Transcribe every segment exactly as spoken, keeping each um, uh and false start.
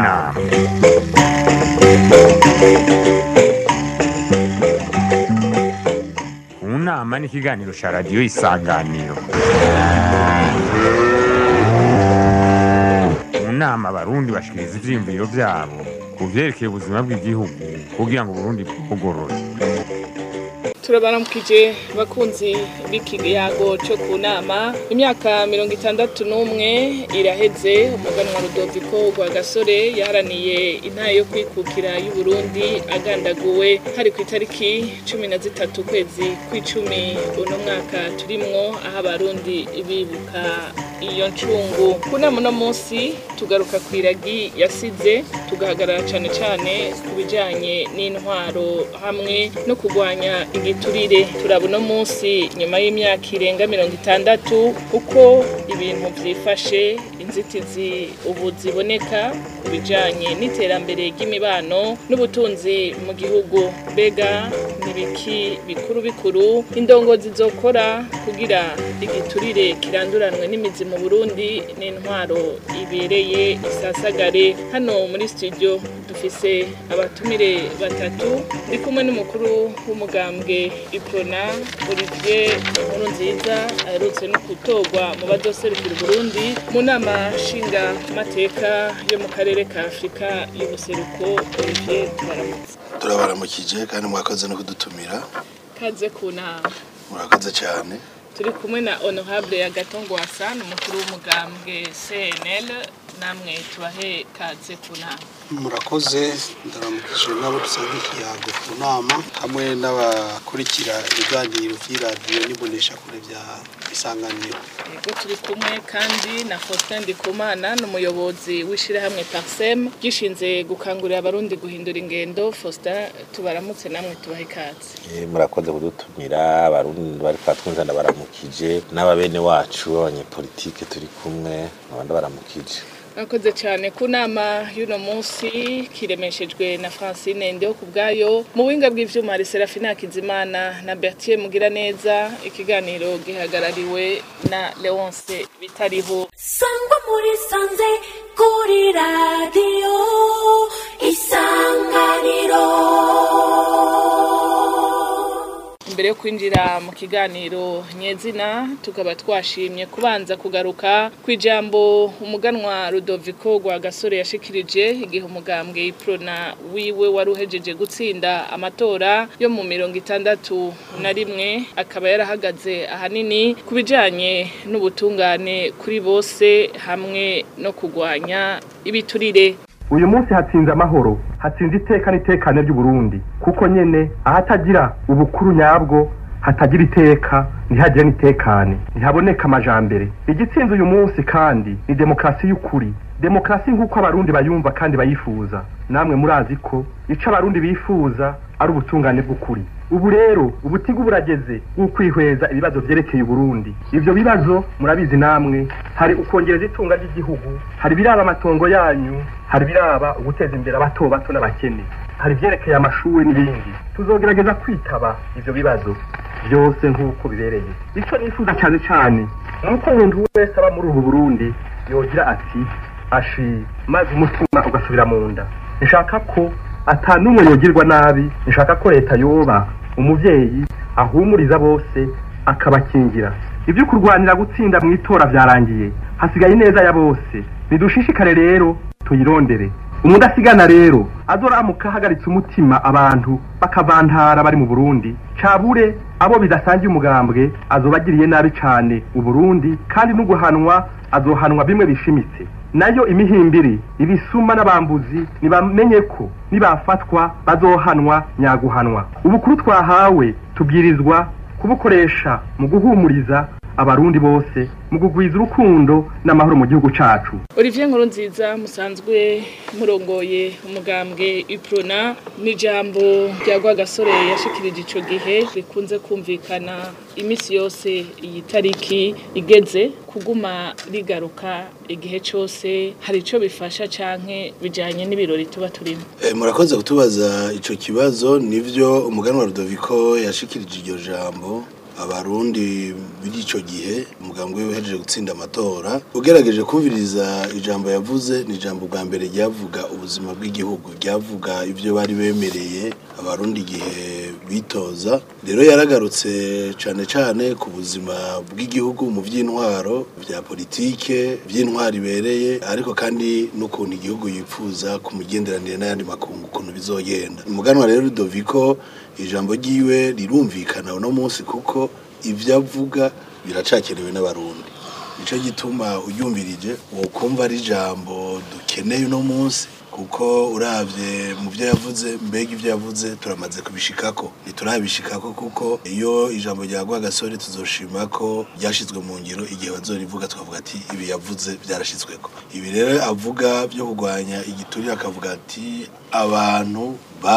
nama. Unama ni ikiganiro ca radiyo Isanganiro. Unama abarundi bashikiriza ivyiyumviro vyabo ku vyerekeye ubuzima bw'igihugu kugira ngo Burundi bugorore. Turabaramukije bakunzi b'ikiyago cyo ku nama. Imyaka mirongo itandatu n'umwe iraheze umuganwa Rudoviko Rwagasore yaharaniye intara yo kwikukira y'u Burundi agandaguwe hari ku itariki cumi na zitatu kwezi kw'icumi uno mwaka turimwo aho abarundi bibuka iyo ncungu. Kuna muno munsi tugaruka kwiragi yasize tugahagarara cane cane ku bijanye n'intwaro hamwe no kugwanya igiturire. Turabona munsi nyuma y'imyaka irenga mirongo itandatu uko ibintu vyifashe, inzitizi ubu ziboneka ku bijanye n'iterambere ry'imibano n'ubutunzi mu gihugu. Bega nibiki bikuru bikuru indongozi zokora kugira igiturire kiranduranwe n'imizi mu Burundi n'intwaro ibereye isasagare. Hano muri studio dufise abatumire batatu ndi kumwe n'umukuru w'umugambwe Iprona Olivier Nkurunziza aherutse no gutorwa mu bazoserukira Burundi mu nama nshinga mateka yo mu karere ka Afrika y'ubuseruko. Olivier, turabaramutse. Turabaramukije kandi mwakoze no kudutumira. Kaze ku nama. Murakoze cyane. Turi kumwe na Honorable Agathon Rwasa n'umukuru w'umugambwe C N L, namwe tubahe kaze ku nama. Murakoze, ndaramukije nabo dusanzwe ikiyago ku nama hamwe n'abakurikira ibiganiro vy'iradiyo n'ibonesha kure vya Isanganiro. Yego, turi kumwe kandi na Faustin Ndikumana n'umuyobozi w'ishirahamwe Parsem gishinze gukangurira abarundi guhindura ingendo. Faustin, tubaramutse namwe tubahe kaze. Eh, murakoze kudutumira abarundi bari patwunzana baramukije n'ababene wacu abanyepolitike turi kumwe abandi baramukije. Murakoze cyane. Ku nama y'uno munsi kiremeshejwe na Francine Ndeho kubgayo mu buhinga bw'ivyuma hari Serafina Kizimana na Bertier Mugiraneza. Ikiganiro gihagarariwe na Leonce Bitariho. Sangwa muri sanze kuri radio Isanganiro. Mbere yo kwinjira mu kiganiro nyezina tukaba twashimye kubanza kugaruka kwijambo umuganwa Rudoviko Rwagasore yashikirije igihe umugambwe Iprona wiwe waruhejeje gutsinda amatora yo mu mirongo itandatu na rimwe, akaba yarahagaze ahanini kubijanye n'ubutungane kuri bose hamwe no kugwanya ibiturire. Uyu munsi hatsinze amahoro, hatsinze iteka n'itekane ry'u Burundi, kuko nyene ahatagira ubukuru nyabwo hatagira iteka ntihagira n'itekane, ntihaboneka amajambere. Igitsinze uyu munsi kandi ni demokrasi y'ukuri, demokrasi nk'uko abarundi bayumva kandi bayifuza. Namwe murazi ko ico abarundi bifuza ari ubutungane bw'ukuri. Ubu rero ubutigu burageze ukwihweza ibibazo vyerekeye Burundi. Ivyo bibazo murabizi namwe, hari ukongereza itunga ry'igihugu, hari biraba amatongo yanyu, hari biraba uguteza imbere abato bato n'abakene, hari vyerekeye amashuri n'ibindi. Tuzogerageza kwitaba ivyo bibazo byose nk'uko bibereye. Ico nifuza cyane cyane nuko umuntu wese aba muri ubu Burundi yogira ati ashi maze umutima ugasubira mu nda. Nshaka ko atanumwe yogirwa nabi, nshaka ko leta yoba umuvyeyi ahumuriza bose akabakingira. Ibyo kurwanira gutsinda mu itora vyarangiye, hasigaye neza ya bose. Nidushishikare rero tuyirondere. Umudasigana rero azoramuka hagaritse umutima abantu bakavantara bari mu Burundi, cabure abo bidasangiye umugambwe azobagiriye nabi cane u Burundi, kandi n'uguhanwa azohanwa bimwe bishimitse. Nayo imihimbiri ibisuma n'abambuzi nibamenye ko nibafatwa bazohanwa nyaguhanwa. Ubukuru twahawe tubwirizwa kubukoresha mu guhumuriza abarundi bose mu kugwiza urukundo n'amahoro mu gihugu cacu. Olivier Nkurunziza musanzwe murongoye umugambwe Iprona, n'ijambo rya Rwagasore yashikirije ico gihe rikunze kumvikana imisi yose iyi tariki igeze kuguma rigaruka igihe cyose. Hari ico bifasha canke bijanye n'ibirori tuba turimo? Eh, murakoze kutubaza ico kibazo. Nivyo umuganwa Rudoviko yashikirije iryo jambo abarundi muri ico gihe umugambwe we uhejeje gutsinda amatora ugerageje kumviriza ijambo yavuze ni ijambo bwa mbere ryavuga ubuzima bw'igihugu ryavuga ivyo bari bemereye abarundi igihe bitoza rero yaragarutse cane cane ku buzima bw'igihugu mu vy'intwaro vya politike vy'intwaro ibereye ariko kandi n'ukuntu igihugu yipfuza ku migenderanire n'ayandi makungu ukuntu bizogenda umuganwa rero Rudoviko ijambo ryiwe rirumvikana uno munsi kuko ivyo avuga biracakenewe n'abarundi nico gituma uryumvirije wokumva ari ijambo dukeneye uno munsi kuko uravye mu byo yavuze mbega ivyo yavuze turamaze kubishikako ntiturabishikako kuko iyo ijambo rya Rwagasore tuzoshima ko ryashizwe mu ngiro igihe bazorivuga tukavuga ati ibi yavuze byarashizweko ibi rero avuga byo kugwanya igiturire akavuga ati abantu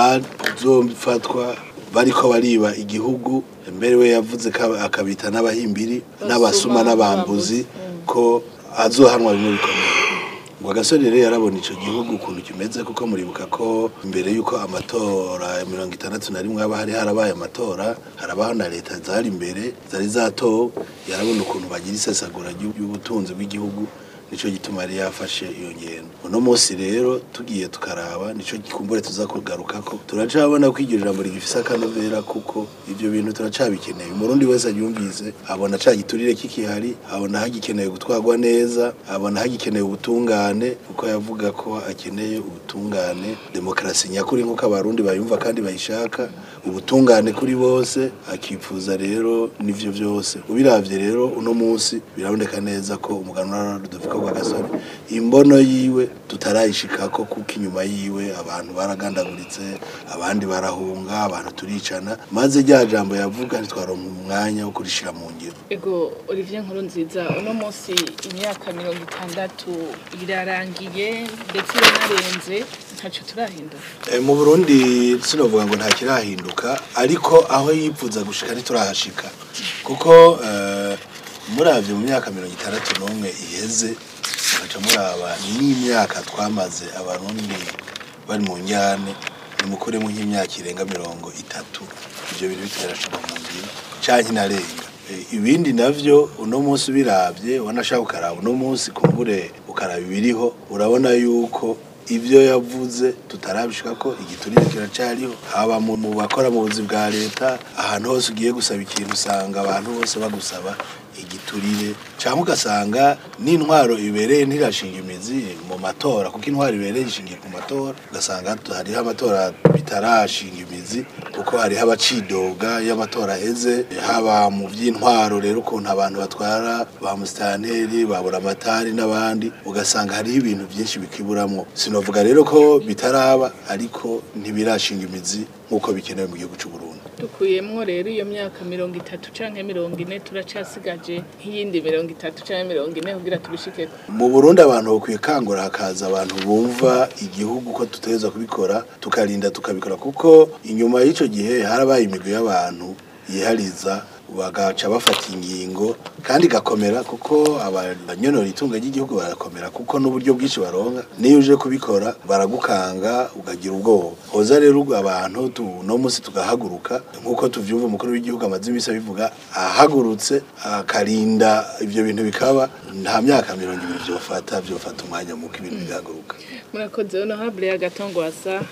bazofatwa bariko bariba igihugu mbere we yavuze akabita n'abahimbiri n'abasuma n'abambuzi ko azohanwa bimwe bikomeye Rwagasore rero yarabona ico gihugu ukuntu kimeze kuko muribuka ko imbere yuko amatora ya mirongo itandatu na rimwe aba hari harabaye amatora harabaho na leta zari imbere zari zatowe yarabona ukuntu bagira isesagura y'ubutunzi bw'igihugu nico gituma ari yafashe iyo ngendo uno munsi rero tugiye tukaraba nico gikumbure tuzakugaruka ko turacabona ko iryo jambo rigifisa akanovera kuko ivyo bintu turacabikeneye umurundi wese aryumvise abona ca giturire kikihari abona hagikeneye gutwagwa neza abona hagikeneye ubutungane kuko yavuga ko akeneye ubutungane demokrasi nyakuri nkuko abarundi bayumva kandi bayishaka ubutungane kuri bose akifuza rero nivyo vyose ubiravye rero uno munsi biraboneka neza ko umuganwa Rudoviko Rwagasore imbono yiwe tutarayishikako kuko inyuma yiwe abantu baragandaguritse abandi barahunga abantu turicana maze rya jambo yavuga ntitwaronka umwanya wo kurishira mu ngiro ego Olivier Nkurunziza uno munsi imyaka mirongo itandatu irarangiye ndetse yanarenze ntaco turahindura e, mu Burundi sinovuga ngo nta kirahinduka ariko aho yipfuza gushika ntiturahashika kuko uh, muravye mu myaka mirongo itandatu n'umwe iheze baca muraba n'imyaka twamaze abarundi bari mu njyane nimukuremo nk'imyaka irenga mirongo itatu ivyo bintu biterashika mu ngiro canke narenga e, ibindi navyo uno munsi biravye wanashaka ukaraba uno munsi kumbure ukaraba ibiriho urabona yuko ivyo yavuze tutarabishika ko igiturire kiracariho haba mu bakora mu buzi bwa leta ahantu hose ugiye gusaba ikintu usanga abantu bose bagusaba igiturire cyangwa ugasanga n'intwaro ibereye ntirashinga imizi mu matora kuko intwaro ibereye ishingiye ku matora ugasanga hariho amatora bitarashinga imizi kuko hariho abacidoga y'amatora heze haba mu by'intwaro rero ukuntu abantu batwara ba musitanteri babura amatari n'abandi ugasanga hariho ibintu byinshi bikiburamwo sinovuga rero ko bitaraba ariko ntibirashinga imizi nk'uko bikenewe mu gihugu cy'u Burundi dukuyemwo rero iyo myaka mirongo itatu canke mirongo ine turacasigaje nk'iyindi mirongo itatu canke mirongo ine kugira tubishikeko mu Burundi abantu bakwiye kangura hakaza abantu bumva igihugu ko tuteza kubikora tukarinda tukabikora kuko inyuma y'ico gihe harabaye imigwi y'abantu yihariza bagaca bafata ingingo kandi gakomera kuko abanyonora itunga ry'igihugu barakomera kuko n'uburyo bwinshi baronka niyo uje kubikora baragukanga ugagira ubwoba hoza rero abantu tu no munsi tugahaguruka nkuko tuvyumva umukuru w'igihugu amaze imisi bivuga ahagurutse akarinda ivyo bintu bikaba nta myaka mirongo ibiri vyofata vyofata umwanya muko ibintu bigahaguruka murakoze honorable Agatongwasa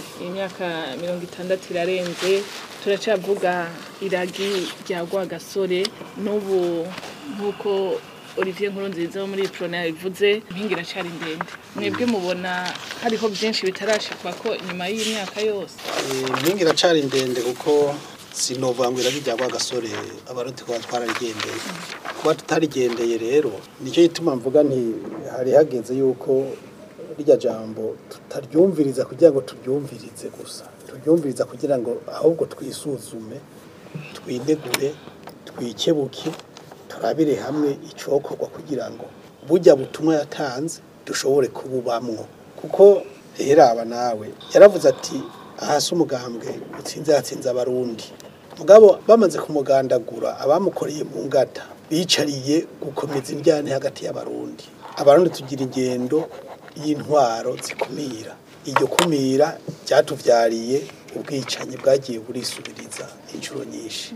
imyaka mirongo itandatu irarenze turacavuga iragi rya Rwagasore n'ubu nkuko Olivier Nkurunziza wo muri Prona yabivuze impingira cyari ndende mwebwe mubona hariho byinshi bitarashikwa ko inyuma y'imyaka yose impingira cyari ndende kuko sinovangwira rya Rwagasore abaruti kwa twaragendeye kuba tutarigendeye rero nicyo gituma mvuga nti hari hageze yuko rya jambo tutaryumviriza kugira ngo turyumvirize gusa turyumviriza kugira ngo ahubwo twisuzume twinegure twikebuke turabire hamwe icokorwa kugira ngo bujya butumwa yatanze dushobore kububamwo kuko rero aba nawe yaravuze ati ahasi umugambwe utsinze yatsinze abarundi mugabo bamaze kumugandagura abamukoreye mu ngata bicariye gukomeza indyane hagati y'abarundi abarundi tugira ingendo y'intwaro zikumira iryo kumira cyatuvyariye ubwicanyi bwagiye burisubiriza inshuro nyinshi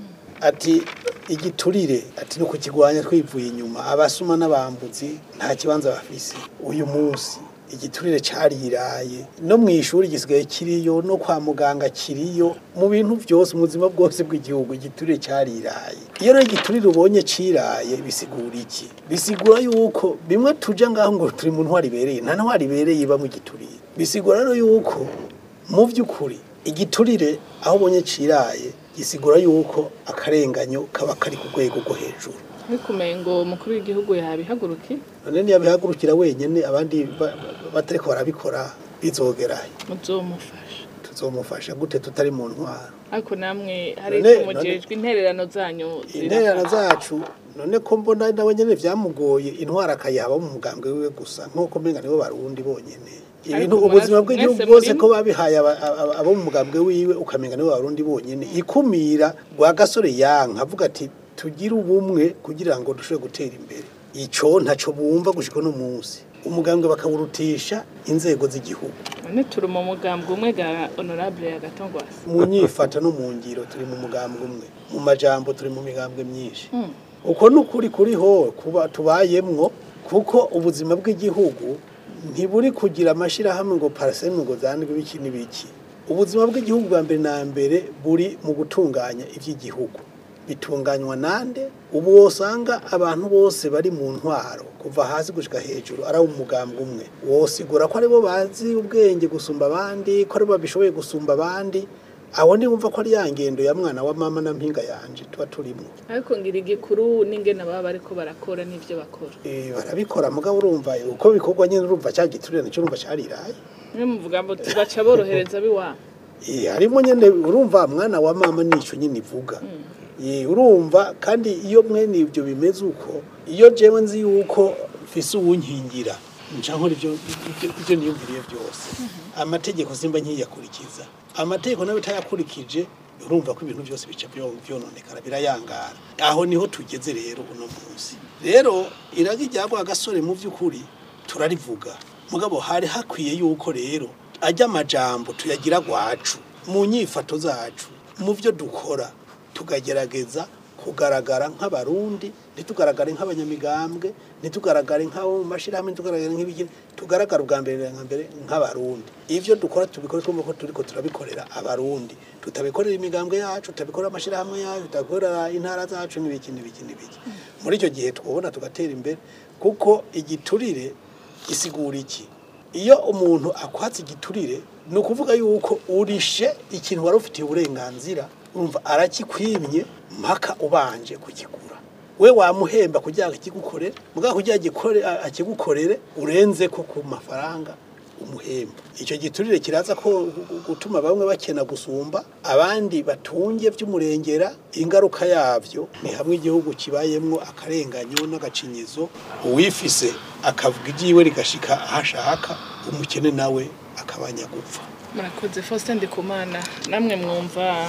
ati igiturire ati no kukigwanya twivuye inyuma abasuma n'abambuzi nta kibanza bafise uyu munsi igiturire cariraye no mwishuri gisigaye kiriyo no kwa muganga kiriyo mu bintu byose mu buzima bwose bw'igihugu igiturire cariraye iyo rero igiturire ubonye ciraye bisigura iki bisigura yuko bimwe tuja ngaho ngo turi mu ntwari bereye nta ntwari bereye iba mu giturire bisigura rero yuko mu by'ukuri igiturire aho ubonye ciraye gisigura yuko akarenganyo kaba kari ku rwego rwo hejuru bikumeye ngo umukuru w'igihugu yabihaguruki none ntiyabihagurukira wenyene abandi batariko barabikora bizogerayo muzomufasha tuzomufasha gute tutari mu ntwaro ariko namwe hari icyo mujejwe intererano zanyu intererano zacu none ko mbona nawe nyene vyamugoye intwara akayaba mu mugambwe wiwe gusa nk'uko menga nibo barundi bonyene ibintu ubuzima bw'igihugu bwose ko babihaye abo mu mugambwe wiwe ukamenga nibo barundi bonyene ikumira rwa gasore yanka avuga ati tugira ubumwe kugira ngo dushobore gutera imbere ico ntaco bumva gushika no munsi umugambwe bakawurutisha inzego z'igihugu none turi mu mugambwe umwe ga honorable ya Gatongwasa mu nyifata no mu ngiro turi mu mugambwe umwe mu majambo turi mu migambwe myinshi mm. uko nukuri kuriho kuba tubayemwo kuko ubuzima bw'igihugu ntiburi kugira amashira hamwe ngo paraseme ngo zandwe biki nibiki ubuzima bw'igihugu bwa mbere na mbere buri mu gutunganya ivy'igihugu bitunganywa nande ubu wosanga abantu bose bari mu ntwaro kuva hasi gushika hejuru ari umugambwe umwe wosigura ko aribo bazi ubwenge gusumba abandi ko aribo babishoboye gusumba abandi aho ni wumva ko ari yangendo ya mwana wa mama na mpinga yanje tuba turimo ariko ngira igikuru n'ingene baba bariko barakora n'ivyo bakora eh barabikora mugabo urumva uko bikorwa nyine urumva cyagiturire n'icyo urumva cariraye mwe muvuga ngo baca borohereza biwa eh harimo nyene urumva mwana wa mama nico nyine ivuga mm. Ye urumva kandi iyo mwene ibyo bimeze uko iyo jewe nzi yuko mfise uwunkingira ncankora ivyo ivyo niyumviriye byose amategeko simba nkiyakurikiza amategeko nawe tayakurikije urumva ko ibintu byose bica byononekara birayangara aho niho tugeze rero uno munsi rero iragi ryagwa gasore mu by'ukuri turarivuga mugabo hari hakwiye yuko rero ajya amajambo tuyagira gwacu mu nyifato zacu mu byo dukora tukagerageza kugaragara nk'abarundi ntitugaragare nk'abanyamigambwe ntitugaragare nk'abo mu mashirahamwe ntitugaragare nk'ibiki tugaragara ubwa mbere na mbere nk'abarundi ivyo dukora tubikora twumva ko turiko turabikorera abarundi tutabikorera imigambwe yacu tutabikora amashirahamwe yacu tutabikora intara zacu n'ibiki n'ibiki n'ibiki muri icyo gihe twobona tugatera imbere kuko igiturire gisigura iki iyo umuntu akwatse igiturire ni ukuvuga yuko urishe ikintu wari ufitiye uburenganzira urumva arakikwimye mpaka ubanje kugikura we wamuhemba kugira ngo akigukorere muga kugira gikore akigukorere urenze ko ku mafaranga umuhemba icyo giturire kiraza ko gutuma bamwe bakena gusumba abandi batunge by'umurengera ingaruka yavyo ni hamwe igihugu kibayemwo akarenganyo n'agacinyizo uwifise akavuga igiwe rigashika ahashaka umukene nawe akabanya gupfa murakoze Faustin Ndikumana namwe mwumva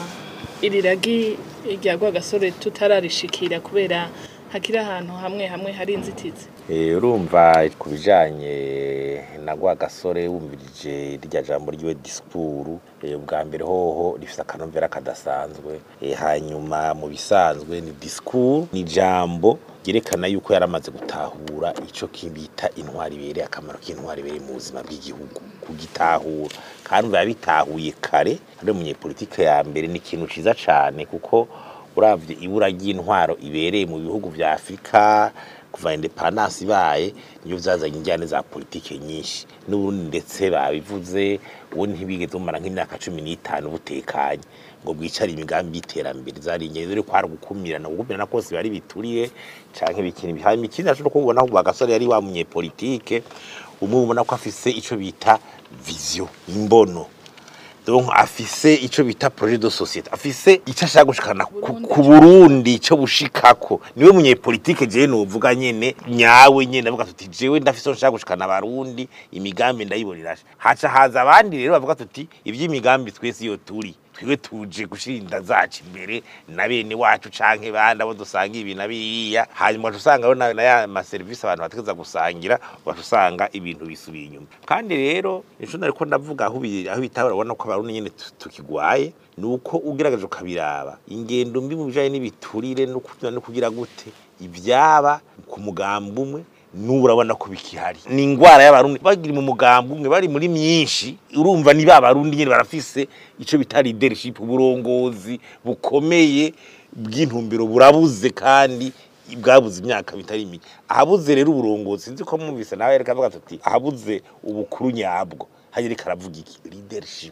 iriragi ryagwa gasore tutararishikira kubera hakira ahantu hamwe hamwe hari inzitizi eh urumva kubijanye nagwa gasore wumvirije rya jambo ryiwe discours eh ubwa mbere hoho rifisa akanomvera kadasanzwe eh hanyuma mu bisanzwe ni discours ni jambo gerekana yuko yaramaze gutahura ico kibita intwari bere akamaro k'intwari bere mu buzima bw'igihugu kugitahura kandi babitahuye kare ari mu politike ya mbere ni ikintu ciza cane kuko uravye ibura ry'intwaro ibereye mu bihugu vya Afrika kuva independence ibaye niyo vyazanye injyane za politike nyinshi n'uburundi ndetse babivuze uwo ntibigeze umara nk'imyaka cumi n'itanu butekanye ngo bwicara imigambi y'iterambere zari ingendo ko hari gukumirana gukumirana kose bari bituriye canke bikini bihari mikini acho kubona ko bagasore yari wa munye politike umwe ubona ko afise ico bita vision imbono donc afise ico bita projet de société afise ico ashaka gushikana ku Burundi ico bushikako niwe munye politique je no vuga nyene nyawe nyene avuga tuti jewe ndafise nshaka gushikana abarundi imigambi ndayibonera haca haza abandi rero bavuga tuti ivy'imigambi twese iyo turi twiwe tuje gushinda zacu imbere na bene wacu canke bandi abo dusanga ibi nabiriya hanyuma usanga na, na ya ma service abantu bategeza gusangira wasanga ibintu bisubiye inyuma kandi rero ejo nariko ndavuga aho aho bitahora ubona ko abarundi nyene tukigwaye nuko ugerageje ukabiraba ingendo mbi mu bijanye n'ibiturire no kugira gute ibyaba ku mugambo umwe n'urabona ko bikihari ni ingwara y'abarundi bagira mu mugambo umwe bari muri myinshi urumva ni babarundi nyene barafise ico bita leadership uburongozi bukomeye bw'intumbero burabuze kandi bwabuze imyaka bitari mike ahabuze rero uburongozi sinzi ko mwumvise nawe yereka avuga ati ahabuze ubukuru nyabwo hagire karavuga iki leadership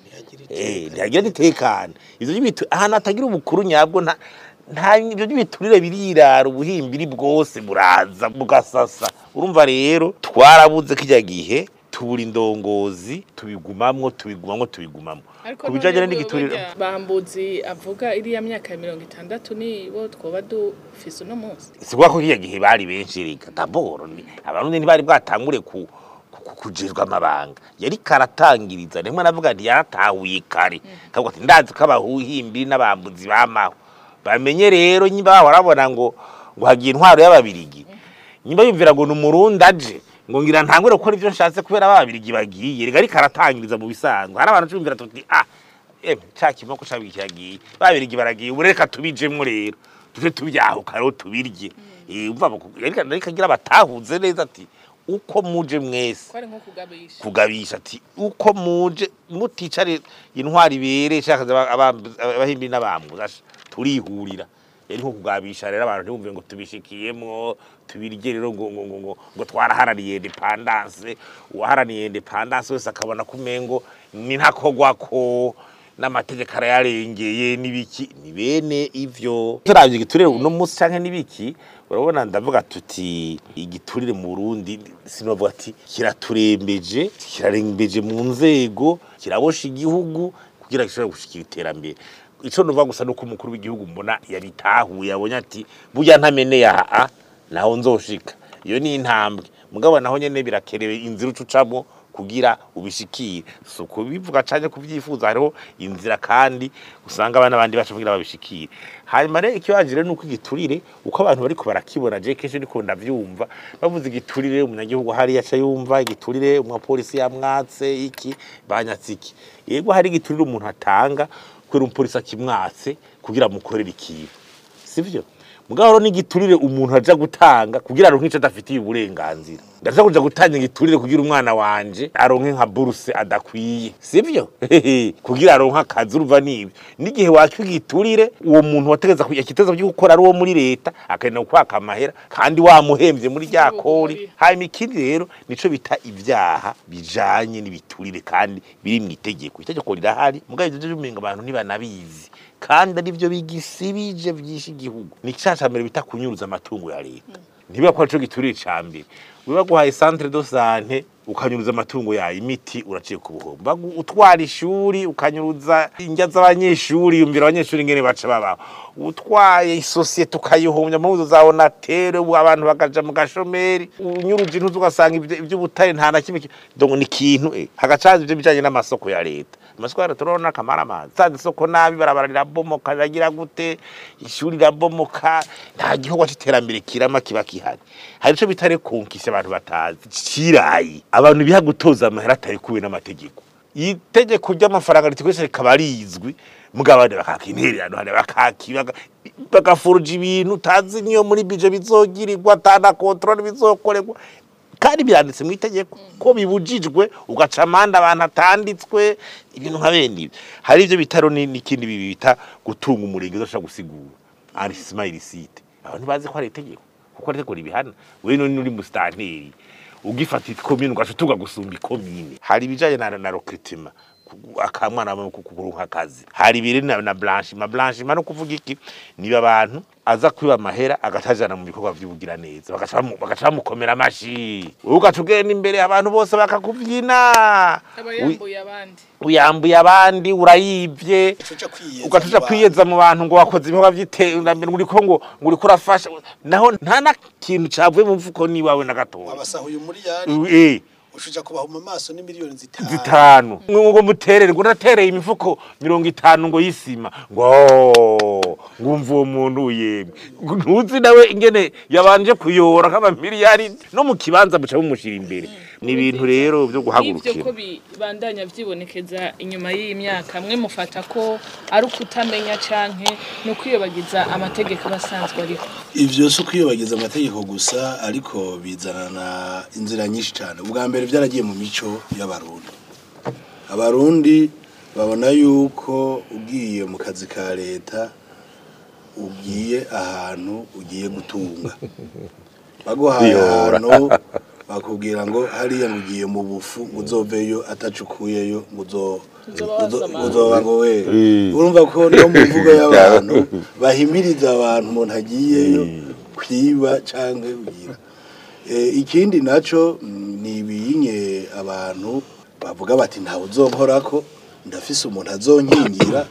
eh ntiyagira itekana ivyo bitu ahantu atagira ubukuru nyabwo nta nta ibyo biturire birirara ubuhimbiri bwose buraza bugasasa urumva rero twarabuze kijya gihe tubura indongozi tubigumamwo tubigumamwo tubigumamwo kubijanye n'igiturire bambuzi avuga iri ya myaka ya mirongo itandatu ni bo twoba dufise no munsi sigwa ko kijya gihe bari benshi reka daboro abarundi ntibari bwatangure ku kujejwa amabanga yari karatangiriza nimwe navuga nti yaratahuye kare kavuga ati ndazi ko abahuhimbiri n'abambuzi bamaho bamenye rero nyimba warabona ngo ngo hagiye intwaro y'ababirigi nyimba yumvira ngo numurundi aje ngo ngira ntangure gukora ivyo nshatse kubera ababirigi bagiye rega ari karatangiriza mu bisanzwe hari abantu cumvira tuti ah em cyakimo ko cabikiragiye babirigi baragiye ubureka tubijemwe rero tuje tubyaho karo tubirye eh umva yari kagira batahuze neza ati uko muje mwese kwari nko kugabisha kugabisha ati uko muje muticare intwari bere shaka abahimbi n'abambuza turihurira yari nko kugabisha rero abantu ntibumve ngo tubishikiyemwo tubirye rero ngo ngo ngo ngo twaraharaniye independence uwaharaniye independence wese akabona kumengo ni ntakogwa ko n'amategeko arayarengeye nibiki ni bene ivyo turavye giturire uno munsi canke nibiki urabona ndavuga tuti igiturire mu Burundi sinovuga ati kiraturembeje kirarembeje mu nzego kirabosha igihugu kugira gishobore gushikira iterambere ico nuvuga gusa nuko umukuru w'igihugu mbona yabitahuye yabonye ati burya ntamene ya naho nzoshika iyo ni intambwe mugabo naho nyene birakerewe inzira ucucamo kugira ubishikire so kubivuga cyane kuvyifuza hariho inzira kandi usanga abana bandi bacu kugira babishikire hanyuma rero ikiwajire nuko igiturire uko abantu bari ko barakibona je kesho niko ndavyumva bavuze igiturire umunyagihugu hari yaca yumva igiturire umupolisi yamwatse iki banyatsiki yego hari igiturire umuntu atanga kwera umupolisi akimwatse kugira mukorera ikibi sivyo mugabo n'igiturire umuntu aja gutanga kugira aronke ico adafitiye uburenganzira ndaza kuja gutanga igiturire kugira umwana wanje aronke nka buruse adakwiye sivyo kugira aronke akazi uruva nibyo n'igihe wakwiga igiturire uwo muntu wategeza kuyakiteza byo gukora ari wo muri leta akenda kwaka amahera kandi wamuhemvye muri rya kori hanyuma ikindi rero nico bita ibyaha bijanye n'ibiturire kandi biri mu itegeko itegeko rirahari mugabo ivyo umenga abantu ntibanabizi kandi ari byo bigisibije byinshi igihugu ni cyaca mbere bita kunyuruza amatungo ya leta ntibiba kwa cyo giturire cyambere wiba guhaye centre de santé ukanyuruza amatungo ya imiti uraciye ku buhomba utwara ishuri ukanyuruza injya z'abanyeshuri yumvira abanyeshuri ngene baca baba utwaye isosiyete ukayihomya mu buzo za Onatere abantu bakaja mu gashomeri unyuruje intuzo ugasanga ibyo butare nta na kimwe donc ni kintu eh hagacaza ibyo bijanye n'amasoko ya leta amasoko ya turona kamara amazi sanze soko nabi barabarira bomoka bagira gute ishuri rabomoka nta gihugu cy'iterambere kirama kiba kihari hari cyo bitare konkisha abantu batazi kirayi abantu biha gutoza amahera atari kuwe n'amategeko itegeko ry'amafaranga ritikwese kabarizwi mugabane bakakinterera no hane bakakibaga bagafuruja ibintu tazi niyo muri bije bizogirirwa tana control bizokorerwa kandi biranditse mu itegeko ko bibujijwe ugaca amanda abantu atanditswe ibintu nka bene hari ivyo bitaro n'ikindi bibi bita gutunga umurenge uzoshaka gusigura ari smile site abantu bazi ko ari itegeko kuko ari itegeko ribihana we none uri mu stanteri ugifata ikomine ugacutuga gusumba ikomine hari bijanye na na recruitment akamwana mu kukuruka kazi hari biri na, na blanchiment blanchiment no kuvuga iki niba abantu aza kwiba amahera agatajana mu bikorwa by'ubugira neza bagacamu bagacamukomera amashi ugacugenda imbere abantu bose bakakuvyina abayambuye abandi uyambuye abandi urayivye ugacuca kwiyeza mu bantu ngo wakoze ibikorwa by'iterambere nguri ko ngo nguri kurafasha naho nta na kintu cavuye mu mfuko ni wawe na gato abasahuye muri yari eh ushuja kubahuma amaso ni miliyoni zitanu zitanu ngo muterere ngo natereye imifuko mirongo itanu ngo yisima ngo ngumva uwo muntu yemwe ntuzi nawe ingene yabanje kuyora nk'ama miliyari no mu kibanza muca bumushira imbere ni ibintu rero byo guhagurukira ivyo ko bibandanya vyibonekeza inyuma y'iyi myaka mwe mufata ko ari ukutamenya canke no kwiyobagiza amategeko basanzwe ariko ivyo si kwiyobagiza amategeko gusa ariko bizanana inzira nyinshi cyane ubwa mbere byaragiye mu mico y'abarundi abarundi babona yuko ugiye mu kazi ka leta ugiye ahantu ugiye gutunga baguhaye ahantu bakubwira ngo hariya ngugiye mu bufu uzoveyo atacukuyeyo uzoba ngo we urumva ko no mu mvugo y'abantu bahimiriza abantu umuntu agiyeyo kwiba canke ugira ikindi naco ni ibinye abantu bavuga bati ntawe uzonkorako ndafise umuntu azonkingira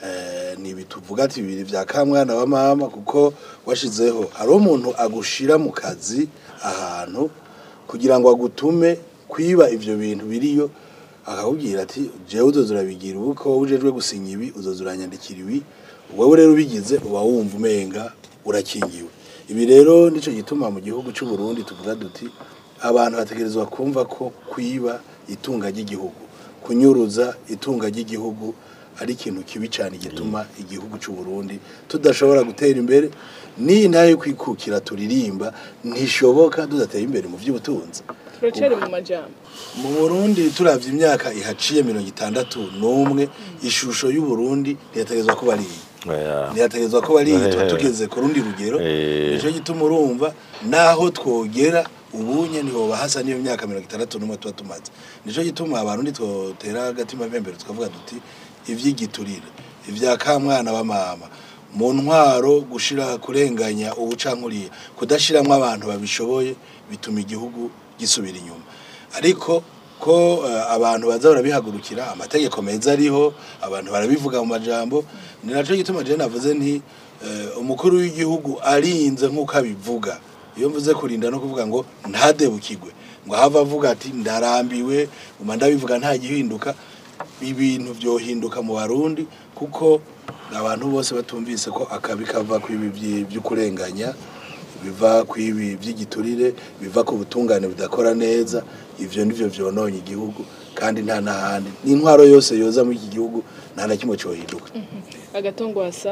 ni bituvuga ati bibiri vya kamwana wa mama kuko washizeho hari umuntu agushira mu kazi ahantu kugira ngo agutume kwiba ivyo bintu biriyo akakubwira ati jewe uzozurabigira uko ujejwe gusinya ibi uzozuranyandikira ibi wewe rero ubigize uba wumva umenga urakingiwe ibi rero nico gituma mu gihugu cy'u Burundi tuvuga duti abantu bategerezwa kumva ko kwiba itunga ry'igihugu kunyuruza itunga ry'igihugu ari ikintu kibi cyane gituma igihugu cy'u Burundi tudashobora gutera imbere ni nayo kwikukira turirimba ntishoboka tudatera imbere mu by'ubutunzi turacere mu majambo mu Burundi turavye imyaka ihaciye mirongo itandatu n'umwe ishusho y'u Burundi ntiyategezwa kuba ari ntiyategezwa kuba ari tugeze ku rundi rugero nico gituma urumva naho twogera ubunye niho bahasa niyo myaka mirongo itandatu n'umwe tuba tumaze nico gituma abantu nitwotera agatima bembere tukavuga duti ivyigiturire ivya kamwana wa mama mu ntwaro gushira kurenganya ubucankuriye kudashiramwe abantu babishoboye bituma igihugu gisubira inyuma ariko ko uh, abantu baza barabihagurukira amategeko meza ariho abantu barabivuga mu majambo ni naco gituma je navuze nti uh, umukuru w'igihugu arinze nk'uko abivuga iyo mvuze kurinda no kuvuga ngo ntadebukirwe ngo hava avuga ati ndarambiwe umanda bivuga nta gihinduka ibintu byohinduka mu Barundi kuko abantu bose batumvise ko akabi kava kwibi by'ukurenganya biva kwibi by'igiturire biva ku butungane budakora neza ivyo ndivyo vyononye igihugu kandi nta nahandi n'intwaro yose yoza mu iki gihugu nta na kimwe cyohinduka agatongwasa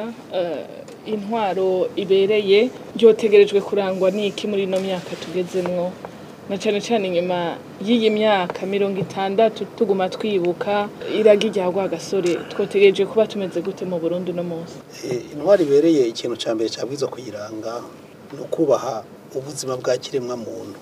uh, intwaro ibereye byotegerejwe kurangwa niki muri no myaka tugezemwo na cyane cyane nyuma y'iyi myaka mirongo itandatu tuguma twibuka iragi rya Rwagasore twotegereje kuba tumeze gute mu Burundi no munsi intwaro ibereye ikintu cambere cyabwiza kuyiranga no kubaha ubuzima bwa kiremwa muntu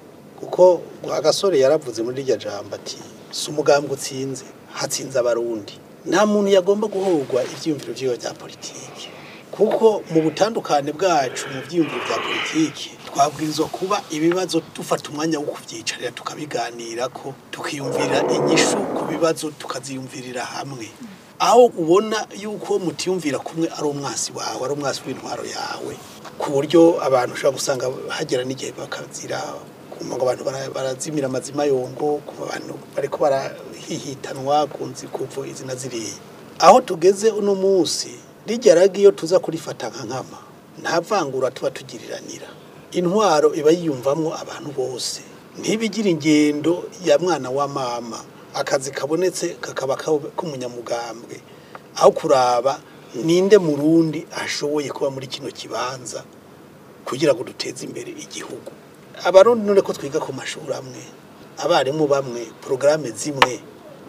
kuko Rwagasore yaravuze muri rya jambo ati si umugambwe utsinze hatsinze abarundi nta muntu yagomba guhogwa ivyiyumviro vyiwe bya politike kuko mu butandukane bwacu mu vyiyumviro bya politike twabwirizwa kuba ibibazo dufata umwanya wo kuvyicarira tukabiganira ko tukiyumvira inyishu ku bibazo tukaziyumvirira hamwe aho ubona yuko mutiyumvira kumwe ari umwasi wawe ari umwasi w'intwaro yawe ku buryo abantu ushobora gusanga hagera n'igihe bakazira kumva ngo abantu barazimira amazima yongo ku bantu bariko barahihitanwa kunzi kuvo izina ziriye aho tugeze uno munsi rijyaraga iyo tuza kurifata nka nkama nta vangura tuba tugiriranira intwaro iba yiyumvamwo abantu bose ntibigira ingendo ya mwana wa mama akazi kabonetse kakaba k'umunyamugambwe aho kuraba ninde murundi ashoboye kuba muri kino kibanza kugira ngo duteze imbere igihugu abarundi none ko twiga ku mashuri amwe abarimu bamwe programme zimwe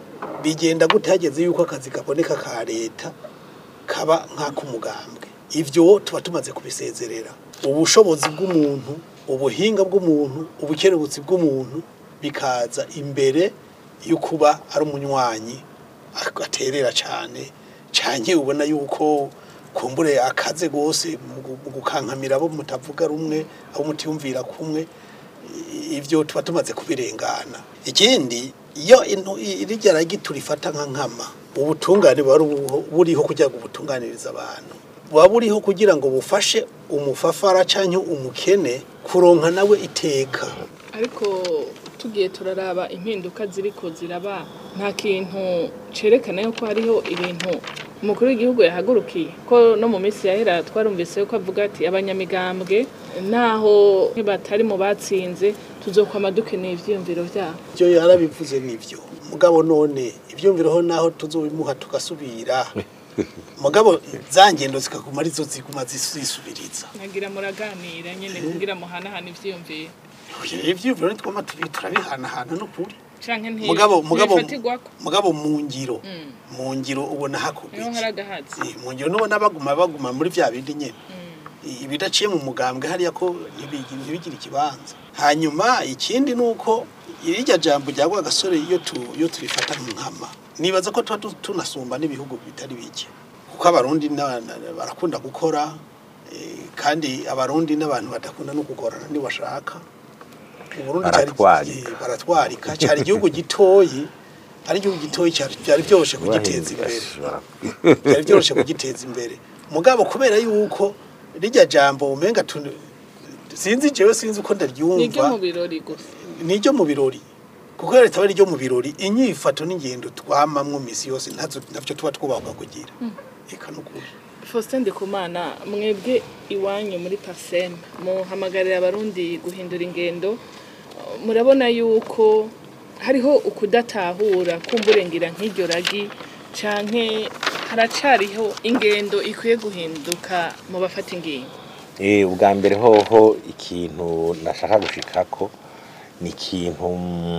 bigenda gutageze yuko akazi kaboneka ka leta kaba nk'akumugambwe ivyo tuba tumaze kubisezerera ubushobozi bw'umuntu ubuhinga bw'umuntu ubukerebutsi bw'umuntu bikaza imbere yo kuba ari umunywanyi aterera cyane cyane ubona yuko kumbure akaze gose mu gukankamira abo mutavuga rumwe abo mutiyumvira kumwe ivyo tuba tumaze kubirengana ikindi iyo irijyara giturifata nka nkama ubutungane buriho kugira ngo ubutunganiriza abantu buba buriho kugira ngo bufashe umufafara canke umukene kuronka nawe iteka ariko tugiye turaraba impinduka ziriko ziraba nta kintu cerekana yuko hariho ibintu umukuru w'igihugu yahagurukiye ko no mu minsi yahera twarumvise ko avuga ati abanyamigambwe naho batari mu batsinze tuzokwama dukeneye ivyiyumviro vyabo. Ivyo yarabivuze nivyo mugabo none ivyumviroho naho tuzobimuha tugasubira mugabo zangendo zikaguma arizo ziguma zisubiriza. Nagira muraganira nyene kugira muhanahana ivyiyumviro. Ivyiyumviro nitwama turabihanahana no kuri. Canke nti mugabo mugabo mugabo mu ngiro mu ngiro ubona hakubye. Yo haragahatse. Mu ngiro nubona baguma baguma muri vya bindi nyene. Ibidaciye mu mugambwe hariya ko ntibigira ikibanza. Hanyuma ikindi nuko irya jambo ryagwa gasore iyo tu iyo turifata mu nkama nibaza ko tuba tunasumba n'ibihugu bitari bike kuko abarundi barakunda gukora kandi abarundi n'abantu badakunda no kugorana ni bashaka uburundi cyari baratwarika cyari igihugu gitoyi ari igihugu gitoyi cyari byoshe kugiteza imbere cyari byoshe kugiteza imbere mugabo kubera yuko rijya jambo umenga sinzi jewe sinzi uko ndaryumva nijyo mu birori gusa nijyo mu birori kuko leta bari ryo mu birori inyifato n'ingendo twamamwe misi yose ntazo navyo tuba twubaka kugira eka nukuri Faustin Ndikumana mwebwe iwanyu muri Parsem muhamagarira abarundi guhindura ingendo murabona yuko hariho ukudatahura kumburengira nk'iryo ragi canke haracariho ingendo ikwiye guhinduka mu bafata ingingo. Eh ubwa mbere hoho ikintu nashaka gushikako ni ikintu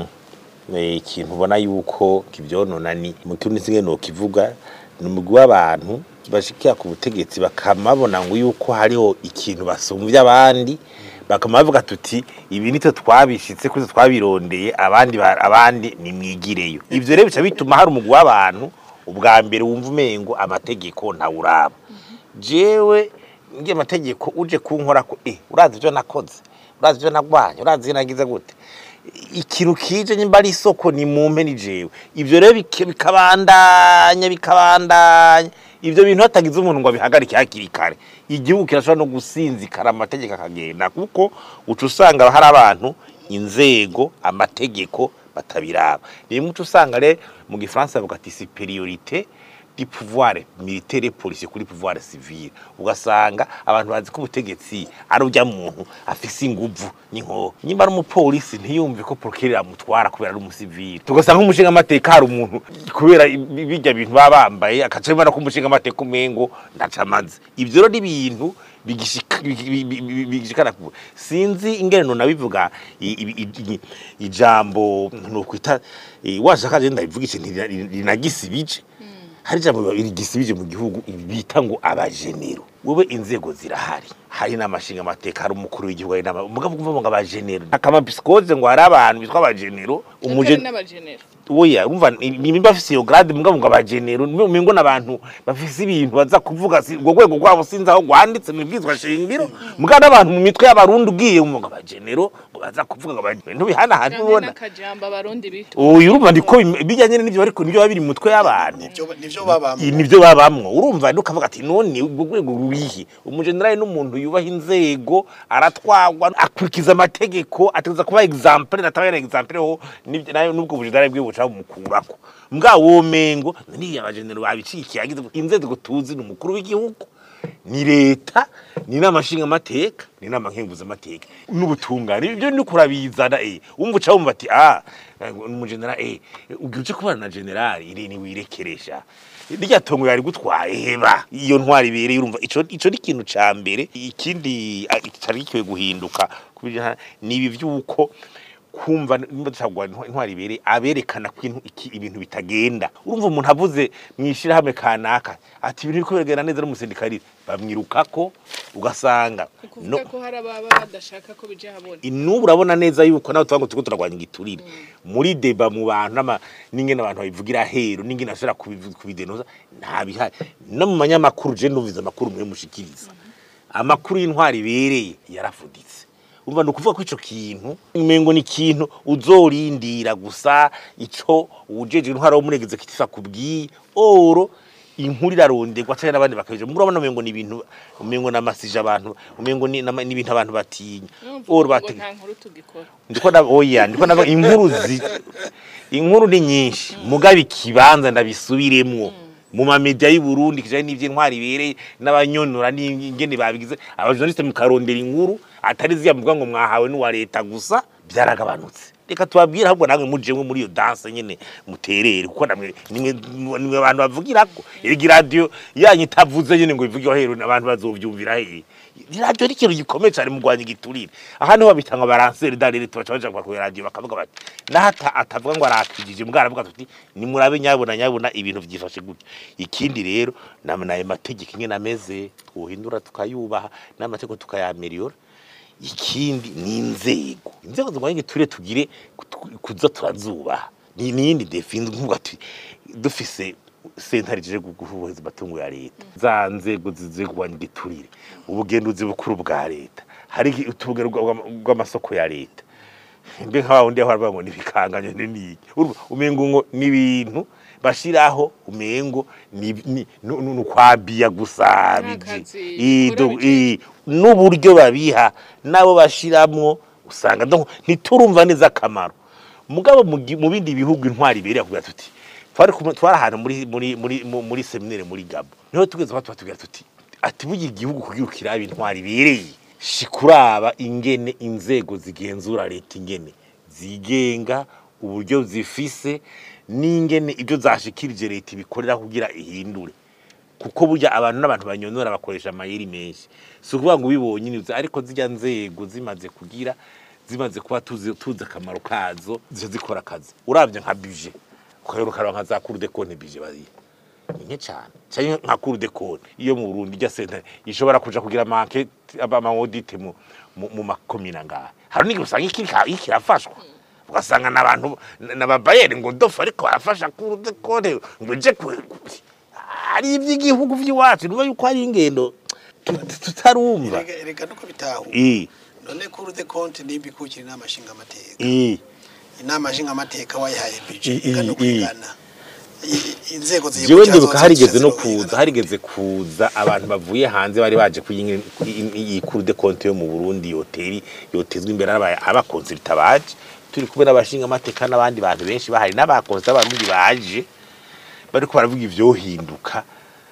ikintu ubona yuko kivyonona ni mu kintu singe no kivuga n'umugwi w'abantu bashikira ku butegetsi bakamabona ngo yuko hariho ikintu basumvya abandi bakamavuga tuti ibi nito twabishitse kuri twabirondeye abandi abandi ni mwigireyo. Ivyo rero bica bituma hari umugwi w'abantu ubwa mbere wumva umengo amategeko ntawuraba. Jewe ngiye amategeko uje kunkora ko eh urazi ivyo nakoze urazi ivyo nagwanye urazi nagize gute ikintu kije nyimba ari isoko ni mumpe ni jewe ivyo rero bikabandanya bikabandanya ivyo bintu hatagize umuntu ngo bihagarike hakiri kare igihugu kirashobora no gusinzikara amategeko akagenda kuko ucu usanga hari abantu inzego amategeko batabiraba ni muco usanga re mu gifaransa bavuga ati supériorité du pouvoir militaire et policier kuri pouvoir civil ugasanga abantu bazi ko ubutegetsi ari ujya muntu afise inguvu ninko nyimba ari umupolisi ntiyumve ko procureur amutwara kubera ari umusivili tugasanga umushinga amateka hari umuntu kubera bijya bintu babambaye akaca bimana ko umushinga amateka umengo ndacamaze ivyo rero ibintu bigishikana kubo sinzi ingene no nabivuga ijambo no kwita washaka je ndabivugishe ntinagisibije hari jambo irigisibije mu gihugu bita ngo abajenero wowe inzego zirahari hari n'amashinga amateka hari umukuru w'igihugu ari nama umugabo kuvuga ngo abajenero akama psychose ngo hari abantu bitwa abajenero umuje n'abajenero oya urumva nimba afise yo grade mugabo ngo abajenero umengo nabantu bafise ibintu baza kuvuga ngo gwego gwabo sinza aho gwanditse mu bwizwa shingiro mugabo nabantu mu mitwe y'abarundi ugiye mu abajenero ngo baza kuvuga ngo abajenero bihana hantu ubona nakajamba abarundi bito oya urumva ndiko bijyanye n'ivyo ariko nivyo babiri mu mitwe y'abantu nivyo babamwe nivyo babamwe urumva ndukavuga ati none gwego rurihi umujenerali n'umuntu yubaha inzego aratwagwa akurikiza amategeko ateza kuba example natabaye example ho nayo nubwo bujenerali bwe buca umukurako mbwa womengo ni abajenerali babicikiye agize inzego tuzi n'umukuru w'igihugu ni leta ni namashinga amateka ni namankenguza amateka n'ubutungane ibyo ni kurabizana eh umva uca umva ati ah umujenerali eh ugije kubana na generali iri ni wirekeresha Nijya tongo yari gutwaye heba iyo ntwari bereye urumva ico ico ni kintu ca mbere ikindi cyari kiwe guhinduka kubije nibi vyuko kumva nimba cyagwa intwari bereye aberekana kwintu iki ibintu bitagenda urumva umuntu avuze mwishira hamwe kanaka ati ibintu biko beregana neza no musindikari bamwirukako ugasanga no ko harababa badashaka ko bije habona inubu urabona neza yuko nawe twango tuko turagwanya igiturire mm. muri deba mu bantu nama ningene abantu babivugira hero ningene ashobora kubidenoza nta bihari no mu manyamakuru je ndumviza amakuru mwe mushikiriza mm -hmm. amakuru y'intwari bereye yarafuditse urumva no kuvuga ko ico kintu umengo ni kintu uzorindira gusa ico ujeje intwara wo muregeze kitisa kubwi oro inkuru iraronderwa cyane n'abandi bakaje murabona umengo ni ibintu umengo namasije abantu umengo ni ibintu abantu batinya or bate nta nkuru tugikora ndiko na oya ndiko na inkuru zi inkuru ni nyinshi mugabe kibanza ndabisubiremwo mu ma media y'u Burundi kije n'ivye ntwari bereye n'abanyonora n'ingene babigize abajournaliste mu karondera inkuru atari ziyavuga ngo mwahawe n'uwa leta gusa byaragabanutse reka tubabwira ahubwo namwe mujemwe muri iyo dance nyene muterere kuko namwe nimwe nimwe abantu bavugirako iri radio yanyu itavuze nyene ngo ivugiho hero abantu bazovyumvira he radio ari kintu gikomeye cyane mu Rwanda giturire aha niho babitanga baranseri dalire tubacaje kwa radio bakavuga bati nahata atavuga ngo arakijije mbwaravuga tuti ni murabe nyabona nyabona ibintu vyifashe gutyo ikindi rero namwe mategeko ingene ameze twohindura tukayubaha n'amategeko tukayameliora ikindi ni inzego inzego z'ubwange ture tugire kuza turazuba ni nindi definze nkuko ati dufise sentare je guhuza batungo ya leta za nzego zizegwanye giturire ubugenduzi bukuru bwa leta hari utubugero rw'amasoko ya leta mbe nkaho ndi aho arbango nibikanganye n'iki umengo ngo nibintu bashiraho umengo ni nukwabia gusa bije n'uburyo babiha nabo bashiramwo usanga donc ntiturumva neza akamaro mugabo mu bindi bihugu intwari bereye kugira tuti twari twarahana muri muri muri muri seminaire muri Gabo niho tugeze kwa tugira tuti ati bugi igihugu kugira ukirabe intwari bereye shikuraba ingene inzego zigenzura leta ingene zigenga uburyo zifise n'ingene ibyo zashikirije leta bikorera kugira ihindure kuko burya abantu n'abantu banyonora bakoresha amayeri menshi sukuvuga ngo ubibonye nizo ariko zijya nzego zimaze kugira zimaze kuba tuzi tuzi akamaro kazo zizo zikora akazi uravye nka budget ukayorukara nka za cour de compte budget bari nye cyane cyane nka cour de compte iyo mu Burundi rya sentare ishobora kuja kugira market aba audit mu mu makomina ngaha hari n'iki usanga iki kirafashwa ugasanga n'abantu n'ababayeri ngo dofa ariko barafasha cour de compte ngo je ari iby'igihugu by'iwacu niba yuko ari ingendo tutarumva reka nuko bitaho eh none cour de compte nimbi kukiri n'amashinga amateka eh inama nshinga amateka wayihaye budget kandi kwigana inzego ziye jewe ndibuka harigeze no kuza harigeze kuza abantu bavuye hanze bari baje iyi cour de compte yo mu Burundi hoteli yotezwe imbere abakonsulta baje turi kumwe n'abashinga amateka n'abandi bantu benshi bahari n'abakonsulta barundi baje bariko baravuga ivyo hinduka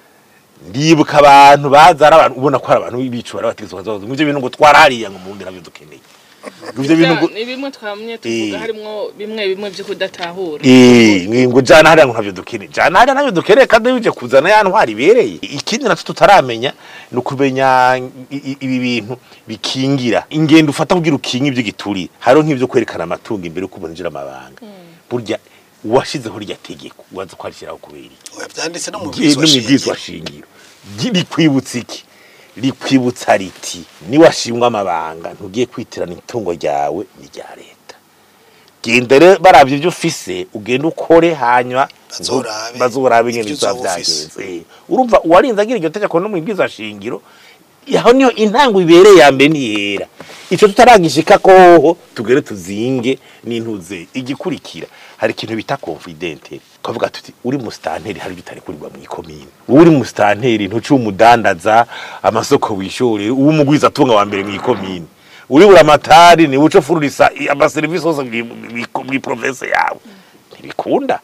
ndibuka abantu bazara abantu ubona ko abantu bicura batigezwe kazo mu byo bintu ngo twarariya ngo mundi nabyo dukeneye ivyo bintu ni bimwe twamye tuvuga harimo bimwe bimwe byo kudatahura eh ngo jana hari ngo nabyo dukeneye jana hari nabyo dukeneye kandi bije kuzana ya ntwari bereye ikindi natwe tutaramenya no kumenya ibi bintu bikingira ingendo ufata kugira ukinga ibyo gituri haro nk'ivyo kwerekana amatungo imbere ukubonjira amabanga burya washizeho rya tegeko waza kwashiraho kubera yabyanditse no mu bwizwa shingiro giri kwibutsa iki rikwibutsa riti ni washimwa amabanga ntugiye kwitirana itungo ryawe ni rya leta gendere baravye byo ufise ugenda ukore hanywa bazorabe ingene bizavyagenze urumva warinza agira iryo tegeko no mu bwizwa shingiro yaho niyo intango ibereye yambe ni yera ico tutarangishika ko tugere tuzinge n'intuze igikurikira hari ikintu bita confidente kavuga tuti uri mu stanteri hari bitari kurirwa mu ikomine uri mu stanteri ntuci umudandaza amasoko wishore uwo mugwiza tunga wa mbere mu ikomine uri buramatari ni uco fururisa ama service hose mu province yawe ntibikunda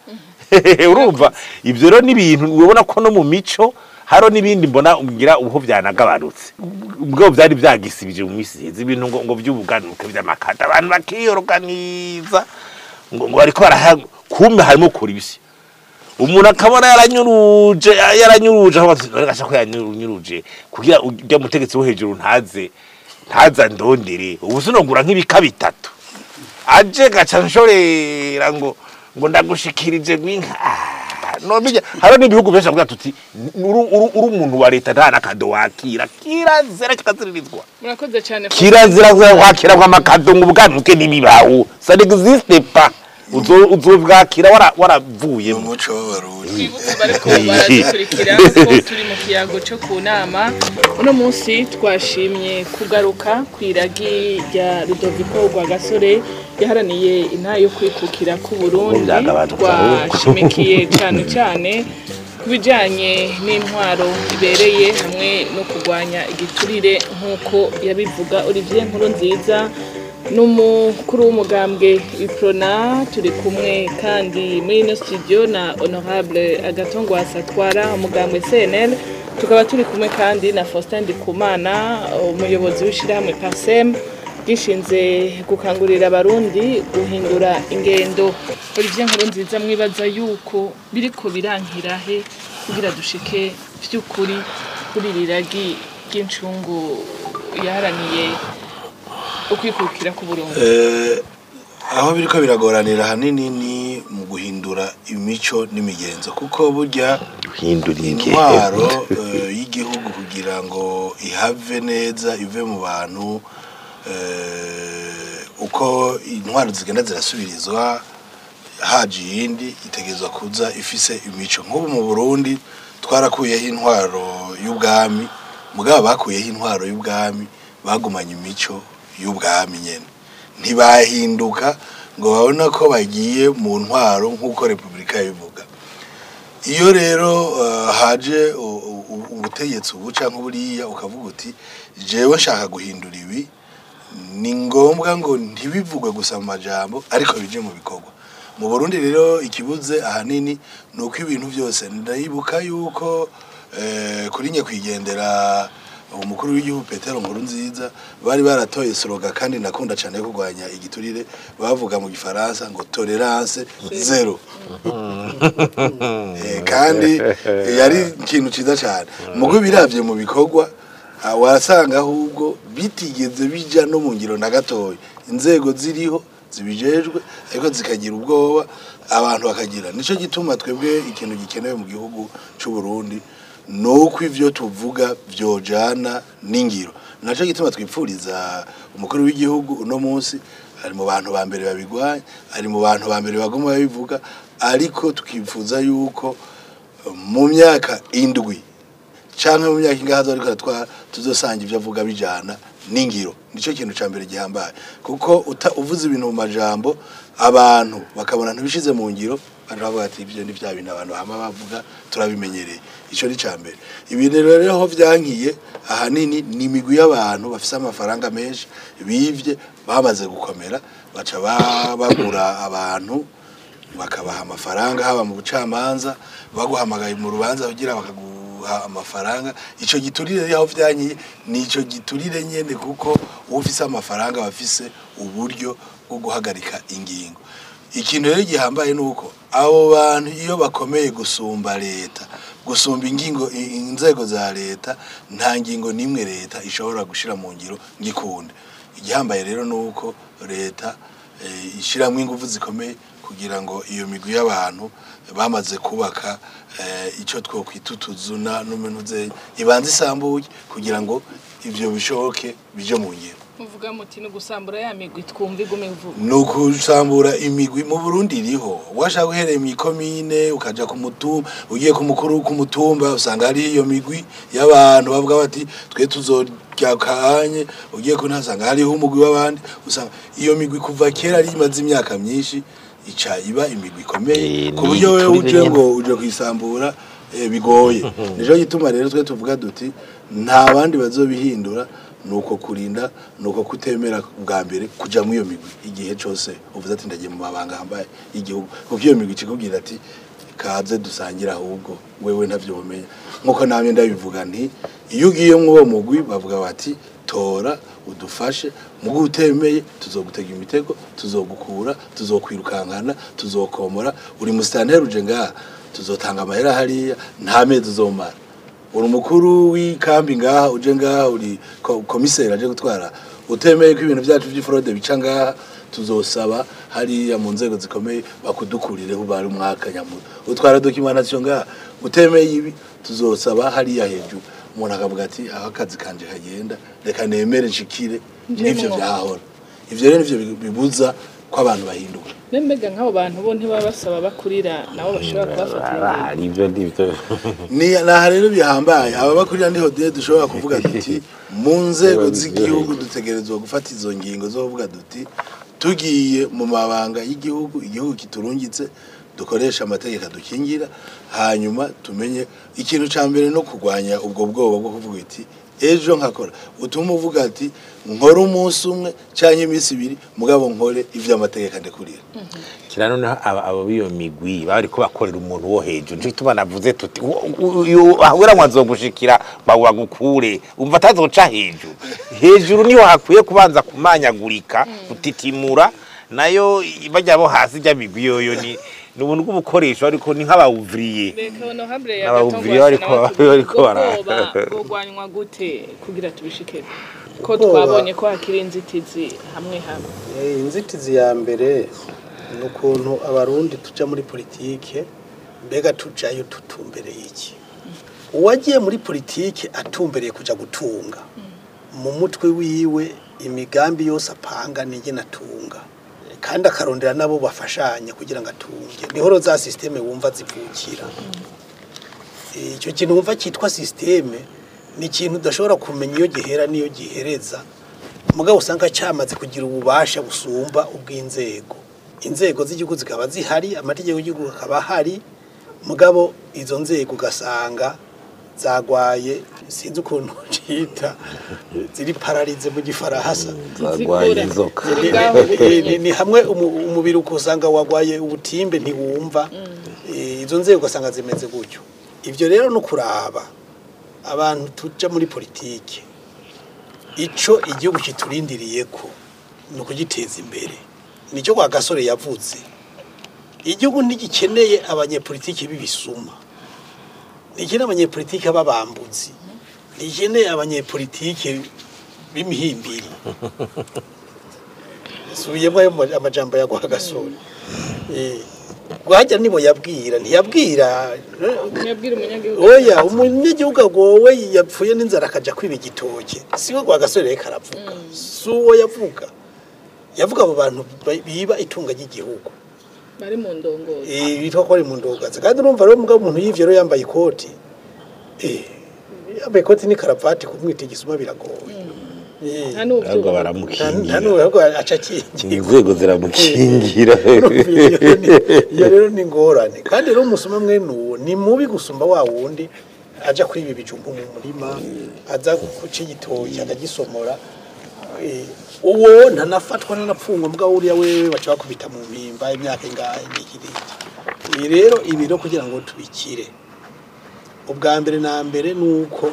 urumva ivyo rero ni bintu ubona ko no mu mico haro nibindi mbona umbwira uho byanagabanutse ubwo byari byagisibije mu misi ibintu ngo ngo by'ubuganuke by'amakata abantu bakiyorganiza ngo ngo ariko kumbe harimo kuri ibisi umuntu akabona yaranyuruje yaranyuruje aho bagasha ko yanyuruje kugira ujya mutegetsi wo hejuru ntaze ntaza ndondere ubusonogura nk'ibika bitatu aje gaca nshorera ngo ngo ndagushikirije gwinka no bijya haro n'ibihugu benshi avuga tuti uri umuntu wa leta nta nakado wakira kirazira kikaziririzwa murakoze cyane kirazira wakira kwa makado ngo ubwanuke n'ibibaho ça n'existe pas uzobwakira wara waravuye mu muco w'abarundi bariko baradukurikira ko turi mu kiyago cyo ku nama uno munsi twashimye kugaruka kwiragi rya Rudoviko Rwagasore yaharaniye intayo kwikukira ku Burundi twashimikiye cyane cyane kubijanye n'intwaro ibereye hamwe no kurwanya igiturire nk'uko yabivuga Olivier Nkurunziza n'umukuru w'umugambwe Iprona. Turi kumwe kandi muri ino studio na Honorable Agathon Rwasa atwara umugambwe C N L, tukaba turi kumwe kandi na Faustin Ndikumana umuyobozi w'ishirahamwe Parsem gishinze gukangurira abarundi guhindura ingendo. Olivier Nkurunziza, mwibaza yuko biriko birankira he kugira dushike vy'ukuri kuri riragi ry'incungu yaharaniye ukwikukira ku Burundi? Eh, aho biriko biragoranira hanini ni mu guhindura imico n'imigenzo, kuko burya guhindura intwaro uh, y'igihugu kugira ngo ihave neza ive mu bantu, uh, uko intwaro zigenda zirasubirizwa haje yindi itegezwa kuza ifise imico. Nk'ubu mu Burundi twarakuyeho intwaro y'ubwami, mugabo bakuyeho intwaro y'ubwami bagumanye imico y'ubwami nyene, ntibahinduka ngo babona ko bagiye mu ntwaro nk'uko Republika yivuga. Iyo rero uh, haje ubutegetsi ubuca nk'uburiya ukavuga uti jewe nshaka guhindura ibi, ni ngombwa ngo ntibivugwe gusa mu majambo ariko bije mu bikorwa. Mu Burundi rero ikibuze ahanini nuko ibintu byose, ndayibuka yuko eh, kuri nye kwigendera umukuru w'igihugu Petero Nkurunziza bari baratoye slogan kandi nakunda cyane kurwanya igiturire, bavuga mu gifaransa ngo tolerance zero. eh, kandi yari ikintu ciza cyane. Mugo biravye mu bikorwa wasanga ahubwo bitigeze bija no mu ngiro na gatoya. Inzego ziriho zibijejwe ariko zikagira ubwoba, abantu bakagira. Nico gituma twebwe ikintu gikenewe mu gihugu cy'u Burundi nuko ivyo tuvuga vyojana n'ingiro. Naco gituma twipfuriza umukuru w'igihugu uno munsi ari mu bantu ba mbere babigwanya, ari mu bantu ba mbere bagoma babivuga, ariko tukifuza yuko mu myaka indwi canke mu myaka ingahazo ariko twa tuzosanga ivyo avuga bijana n'ingiro. Nico kintu ca mbere gihambaye, kuko uvuze ibintu mu majambo abantu bakabona ntibishize mu ngiro, baravuga ati ivyo ni vya bintu abantu hama bavuga turabimenyereye. Ico ni ca mbere. Ibintu rero aho vyankiye ahanini ni imigwi y'abantu bafise amafaranga menshi bivye bamaze gukomera, baca bagura abantu bakabaha amafaranga, haba mu bucamanza baguhamagaye mu rubanza kugira bakaguha amafaranga. Ico giturire aho vyankiye ni ico giturire nyene, kuko ufise amafaranga bafise uburyo bwo guhagarika ingingo. Ikintu rero gihambaye nuko abo bantu iyo bakomeye gusumba leta, gusumba ingingo inzego za leta, nta ngingo nimwe leta ishobora gushira mu ngiro ngikunde. Igihambaye rero nuko leta e, ishiramwe ingufu zikomeye kugira ngo iyo migwi y'abantu bamaze kubaka e, ico two kwitutuzuna n'umuntu ibanze isambuye kugira ngo ivyo bishoboke bije mu ngiro. Muvuga muti no gusambura ya migwi twumva igume vuba. No kusambura imigwi mu Burundi iriho. Washaka guhereye mu komine ukaja ku mutumba, ugiye ku mukuru ku mutumba usanga ari iyo migwi y'abantu bavuga bati twe tuzorya kanye, ugiye ko ntasanga hariho umugwi w'abandi, usanga iyo migwi kuva kera ari imaze imyaka myinshi ica iba imigwi ikomeye ku buryo wewe uje ngo uje kwisambura e, bigoye. Nijo gituma rero twe tuvuga duti nta bandi bazobihindura, nuko kurinda nuko kutemera bwa mbere kuja mu iyo migwi igihe cyose uvuze ati ndagiye mu mabanga hambaye igihugu, kuko iyo migwi cikubwira ati kaze dusangira ahubwo wewe ntavyo umenya. Nkuko namye ndabivuga nti iyo ugiye mu uwo mugwi bavuga bati tora udufashe, mugu utemeye tuzogutega imitego, tuzogukura, tuzokwirukankana, tuzokomora, uri mustanteri uje ngaha tuzotanga amahera hariya nta mezi uzomara. Uri mukuru w'ikambi ngaha uje ngaha, uri komiseri aje gutwara, utemeye ko ibintu byacu by'ifraude bica ngaha tuzosaba hariya mu nzego zikomeye bakudukurire ho bari umwaka nyamuto. Utwara documentation ngaha utemeye ibi tuzosaba hariya hejuru. Umuntu akavuga ati aho akazi kanje kagenda reka nemere nshikire n'ivyo byahora. Ivyo rero nivyo bibuza ko abantu bahinduka. Nembega nk'abo bantu bo ntibaba basaba bakurira nabo bashobora kubafatira. Ari ivyo ndivyo. Ni na rero bihambaye aba bakurira ndiho de dushobora kuvuga duti mu nzego z'igihugu dutegerezwa gufata izo ngingo zo kuvuga duti tugiye mu mabanga y'igihugu, igihugu kiturungitse dukoresha amategeko dukingira hanyuma tumenye ikintu ca mbere no kurwanya ubwo bwoba bwo kuvuga iti ejo nkakora utuma uvuga ati nkora umunsi umwe canke iminsi ibiri mugabo nkore ivyo amategeko adekurira kira noneho abo biyo migwi bari ko bakorera umuntu wo hejuru nje tubanavuze tuti ahura mwazo gushikira bawa gukure umva tazoca hejuru hejuru niho hakwiye kubanza kumanyagurika utitimura nayo bajya bo hasi jya migwi yoyo ni nubuntu bw'ubukoresho ariko ni nk'abawuvriye reka ono hambre ya gatongwa ariko ariko bara bogwanywa gute kugira tubishike ko twabonye ko hakiri inzitizi hamwe hamwe eh inzitizi ya mbere nukuntu abarundi tuja muri politike mbega tujayo tutumbereye iki uwagiye muri politike atumbereye kuja gutunga mu mutwe wiwe imigambi yose apanga nije natunga kandi akarondera nabo bafashanya kugira ngo atunge nihoro za systeme wumva zivukira icyo e, kintu wumva cyitwa systeme ni ikintu udashobora kumenya iyo gihera niyo gihereza mugabo usanga cyamaze kugira ububasha busumba ubw'inzego inzego z'igihugu zikaba zihari amategeko y'igihugu akaba hari mugabo izo nzego ugasanga zagwaye sinzi ukuntu cita ziri paralize mu gifaransa zagwaye inzoka ni hamwe umubiri ukusanga wagwaye ubutimbe ntiwumva izo nzego ugasanga zimeze gutyo ivyo rero no kuraba abantu tuja muri politike ico igihugu kiturindiriye ko no kugiteza imbere nicyo kwa gasore yavuze igihugu ntigikeneye abanyepolitike bibisuma nigene abanyepolitike babambuzi nigene abanyepolitike bimihimbiri subiyemo amajambo ya Rwagasore eh gwajya nibo yabwira ntiyabwira ntiyabwira umunyagihugu oya umunyagihugu agowe yapfuye n'inzara akaja kwiba igitoke siwe Rwagasore reka aravuga suwo yavuga yavuga abo bantu biba itunga ry'igihugu bari mu ndongozi eh bitwa ko ari mu ndongozi kandi urumva rero mugabo umuntu yivyo rero yambaye ikoti eh yambaye ikoti ni karavati kumwita igisuma biragoye eh hano ubwo baramukingira hano ahubwo acakingira inzego ziramukingira iyo rero ni ngorane kandi rero umusuma mwene uwo ni mubi gusumba wa wundi aja kwiba ibijumbu mu murima aza guca igitoki akagisomora uwo ntanafatwa n'anapfungwa mugabo uriya wewe baca bakubita mu mpimba imyaka ingahe n'ikiriki rero ibiro kugira ngo tubikire ubwa mbere na mbere nuko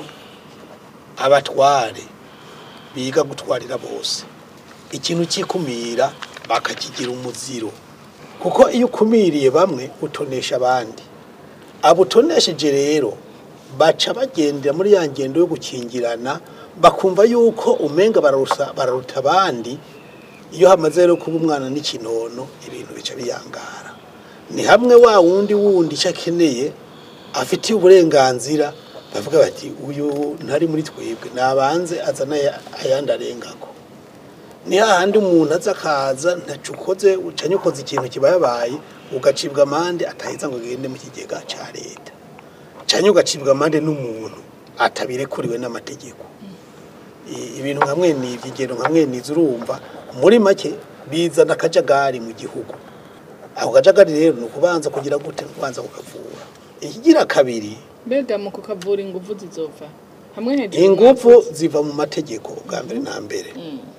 abatware biga gutwarira bose ikintu cikumira bakakigira umuziro kuko iyo ukumiriye bamwe utonesha abandi abutonesheje rero baca bagendera muri ya ngendo yo gukingirana bakumva yuko umenga bararusa bararuta abandi iyo hamaze rero kuba umwana n'ikinono ibintu bica biyangara ni hamwe wa wundi wundi cyakeneye afitiye uburenganzira bavuga bati uyu ntari muri twebwe nabanze azana ayandi arengako ni hahandi umuntu azakaza ntacukoze ucanyukoze ikintu kibayabaye ugacibwa amande ataheza ngo gende mu kigega ca leta canyu ugacibwa amande n'umuntu atabirekuriwe n'amategeko ibintu nkamwe ni ibyigero nkamwe nizo urumva muri make bizana akajagari mu gihugu aho kajagari rero ni ukubanza kugira gute kubanza kukavura ikigira kabiri mbega mu kukavura ingufu zizova hamwe hejuru ingufu ziva mu mategeko bwa mbere na mbere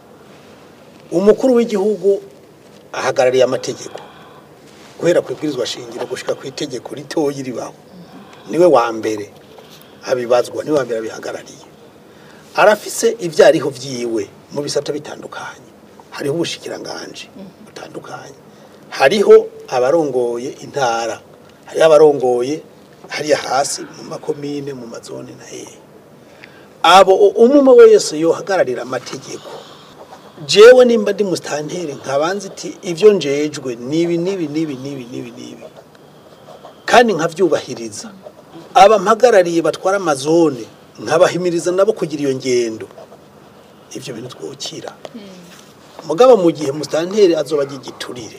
umukuru w'igihugu ahagarariye amategeko guhera ku ibwirizwa shingiro gushika ku itegeko ritoyi ribaho niwe wa mbere abibazwa niwe wa mbere abihagarariye arafise ivyariho vyiwe mu bisata bitandukanye hariho ubushikiranganje butandukanye hariho abarongoye intara hariho abarongoye hariya hasi mu makomine mu mazone na he abo umwe wese yohagararira amategeko jewe nimba ndi mustantere nkabanza iti ivyo njejwe nibi nibi nibi nibi nibi nibi kandi nkavyubahiriza aba mpagarariye batwara amazone nkabahimiriza nabo kugira iyo ngendo ivyo bintu twokira mugabo mu gihe mustantere azoba gigiturire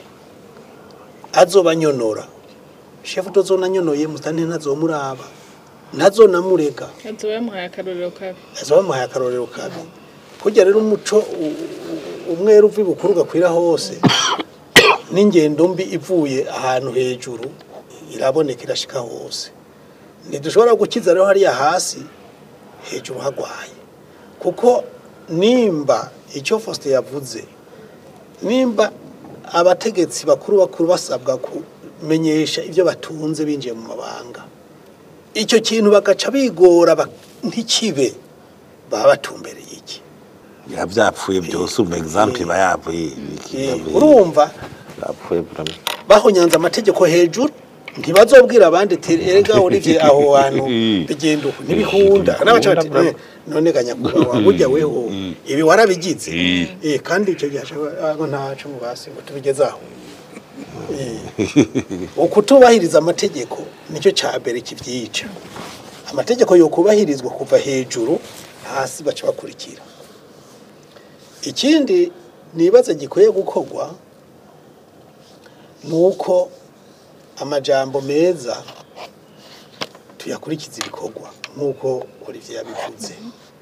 azoba nyonora shefu tozona nyonoye mustantere nazomuraba nazonamurega azoba yamuhaye akarorero kabi azoba yamuhaye akarorero kabi kugira rero umuco umwe ruvi bukuru gakwira hose n'ingendo mbi ivuye ahantu hejuru iraboneka irashika hose ntidushobora gukiza rero hariya hasi hejuru hagwaye kuko nimba icyo Faustin yavuze nimba abategetsi bakuru bakuru basabwa kumenyesha ibyo batunze binjiye mu mabanga icyo kintu bagaca bigora ntikibe baba batumbereye iki yavyapfuye byose um example bayavuye urumva yapfuye bahonyanza amategeko hejuru ntibazobwira abandi terega Olivier aho hantu bigenda uko ntibikunda n'abacati none ganyakubahwa burya weho ibi warabigize eh kandi icyo gihe ngo ntaco mu basi ngo tubigezaho ukutubahiriza amategeko nicyo cyambere kivyica amategeko yo kubahirizwa kuva hejuru hasi baca bakurikira ikindi nibaza gikwiye gukorwa nuko amajambo meza tuyakurikiza ibikorwa nkuko Olivier yabivuze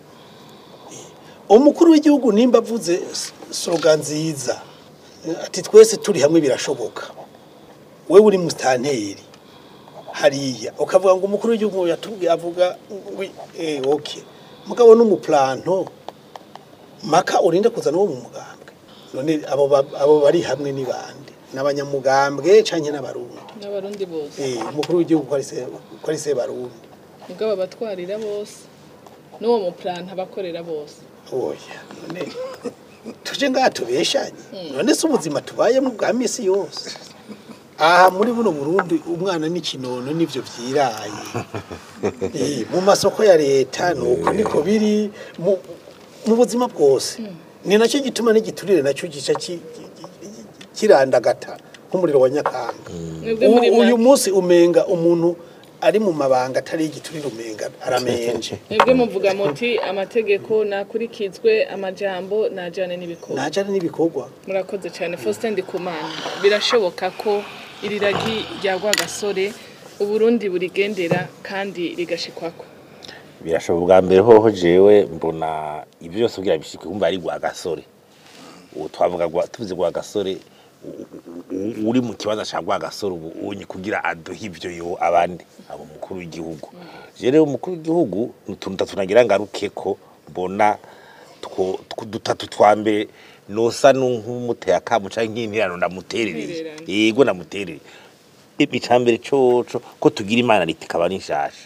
umukuru w'igihugu nimba avuze slogan nziza ati twese turi hamwe birashoboka wewe uri mustanteri hariya ukavuga ngo umukuru w'igihugu yatubwiye avuga eh okay mugabo n'umuplanto maka urinde kuzana wo mu mugambwe none abo abo bari hamwe ni bande n'abanyamugambwe canke n'abarundi n'abarundi bose eh umukuru w'igihugu kwari se kwari se barundi mugabo batwarira bose n'uwo mu plan abakorera bose oya none tuje ngatubeshanye none se ubuzima tubaye mu bwa misi yose aha muri buno Burundi umwana n'ikinono nivyo vyiraye eh mu masoko ya leta nuko niko biri mu buzima bwose ni nacyo gituma n'igiturire nacyo gica kirandagata nk'umuriro wa Nyakanga uyu munsi umenga umuntu ari mu mabanga atari igiturire umenga aramenje mwebwe muvuga muti amategeko nakurikizwe amajambo najane n'ibikorwa najane n'ibikorwa murakoze cyane Faustin Ndikumana birashoboka ko iriragi rya Rwagasore uburundi burigendera kandi rigashikwako birashoboka bwa mbere hoho jewe mbona ibyo byose kugira bishike kumva ari Rwagasore uwo twavuga tuvuze Rwagasore uri mu kibazo cya Rwagasore ubu unyi kugira aduha ivyo yo abandi abo mukuru w'igihugu je rero umukuru w'igihugu nutunta tunagira ngaruke ko mbona dutatu twambe nosa n'umuteye akamu canke nk'intirano ndamuterereye yego ndamuterereye ibicambere coco ko tugira imana ritikaba n'inshasha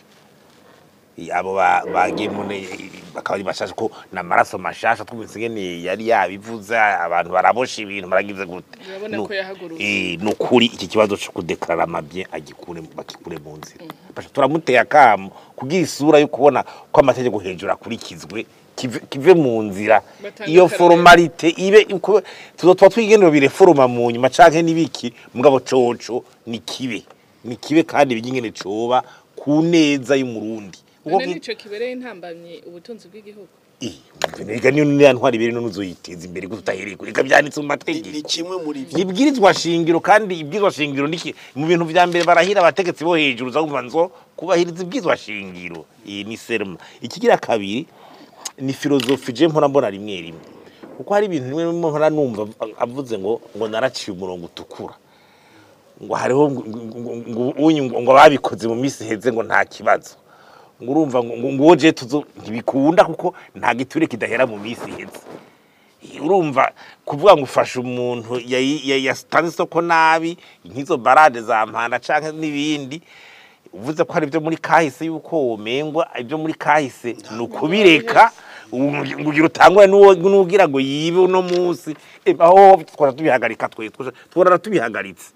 abo bagiye mune bakaba ari bashasha ko namaraso mashasha twumvise ngene yari yabivuze abantu barabosha ibintu baragize gute eh nukuri iki kibazo cyo kudeklara amabye agikure bakikure mu nzira basha turamuteye akamo kugira isura yo kubona ko amategeko hejuru akurikizwe kive mu nzira iyo formalite ibe tuzotwa twigendero bire foruma mu nyuma canke nibiki mugabo coco ni kibe ni kibe kandi bigingene coba ku neza y'umurundi none nico kibereye intambamye ubutunzi bw'igihugu eh nega niyo ntwari bire none uzoyiteza imbere gutahereye kuri kabyanditse mu mategeko ni kimwe muri byo nibwirizwa shingiro kandi ibwirizwa shingiro niki mu bintu vya mbere barahira abategetsi bo hejuru zagumva nzo kubahiriza ibwirizwa shingiro iyi ni serma ikigira kabiri ni filozofi je mpora mbona rimwe rimwe kuko hari ibintu rimwe mpora numva avuze ngo ngo naraciye umurongo utukura ngo hariho ngo ngo babikoze mu misi heze ngo nta kibazo ngurumva ngo je tuzo ntibikunda kuko nta giture kidahera mu misi heze urumva kuvuga ngo ufasha umuntu yastanze soko nabi nkizo barade za mpanda canke nibindi uvuze ko hari byo muri kahise yuko womengwa ibyo muri kahise nukubireka ngugira utangwa n'ugira ngo yibe uno munsi aho twara tubihagarika twe twara tubihagaritse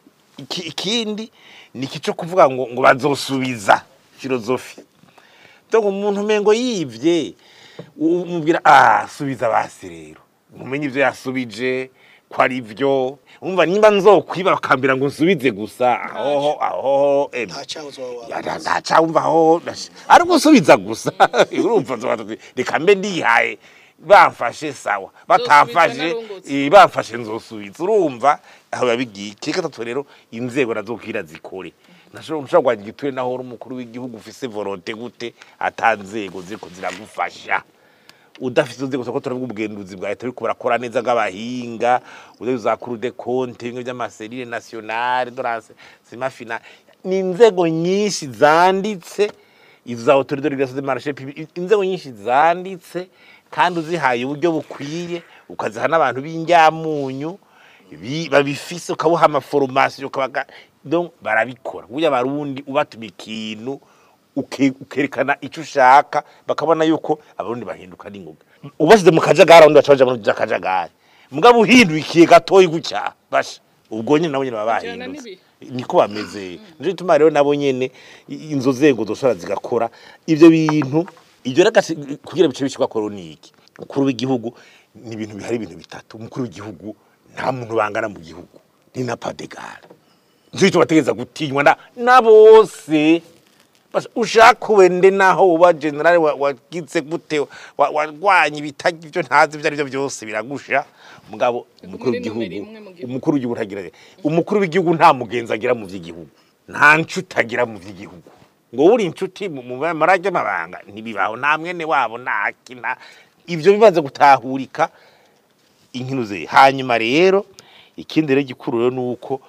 ikindi nikico kuvuga ngo ngo bazosubiza filozofi donc umuntu mengo yivye umubwira ah subiza basi rero mumenye ivyo yasubije ko ari byo umva nimba nzokwiba bakambira ngo nsubize gusa aho aho eh ntaca umva aho ari gusubiza gusa urumva nzobatu reka mbe ndihaye bamfashe sawa batamfashe bamfashe nzosubiza urumva aho babigiye kika tatu rero inzego nazokira zikore nashobora gushaka giture naho uri umukuru w'igihugu ufise volonté gute atanzego ziko ziragufasha udafite uzi gusa ko turavuga ubugenduzi bwa leta ariko barakora neza bw'abahinga uze za Cour des comptes bimwe by'amaserire nationale dorance sima final ni inzego nyinshi zanditse izo za autorité de régulation des marchés publics inzego nyinshi zanditse kandi uzihaye uburyo bukwiye ukaziha n'abantu b'injyamunyu babifise ukabuha amaformation ukabaga donc barabikora buya abarundi ubatuma ikintu ukerekana icyo ushaka bakabona yuko abarundi bahinduka n'ingoga ubashize mu kajagara undi bacaje mu kajagara mugabo uhindukiye gatoyi gucya basha ubwo nyine nabo nyine babahindutse niko bameze nje tuma rero nabo nyene inzo zego zoshora zigakora ivyo bintu ivyo raka kugira bice bishikwa koroniki ukuru w'igihugu ni ibintu bihari ibintu bitatu umukuru w'igihugu nta muntu bangana mu gihugu ni na padegal nje tubategeza gutinywa na nabose bas ushaka wende naho uba general wagitse gute warwanye bitagi byo ntazi byo aribyo byose biragusha mugabo umukuru w'igihugu umukuru w'igihugu utagira umukuru w'igihugu nta mugenzi agira mu vy'igihugu nta ncutagira mu vy'igihugu ngo uri incuti mu marage mabanga ntibibaho nta mwene wabo nakina ivyo bibanze gutahurika inkino ze hanyuma rero ikindi rero gikuru rero nuko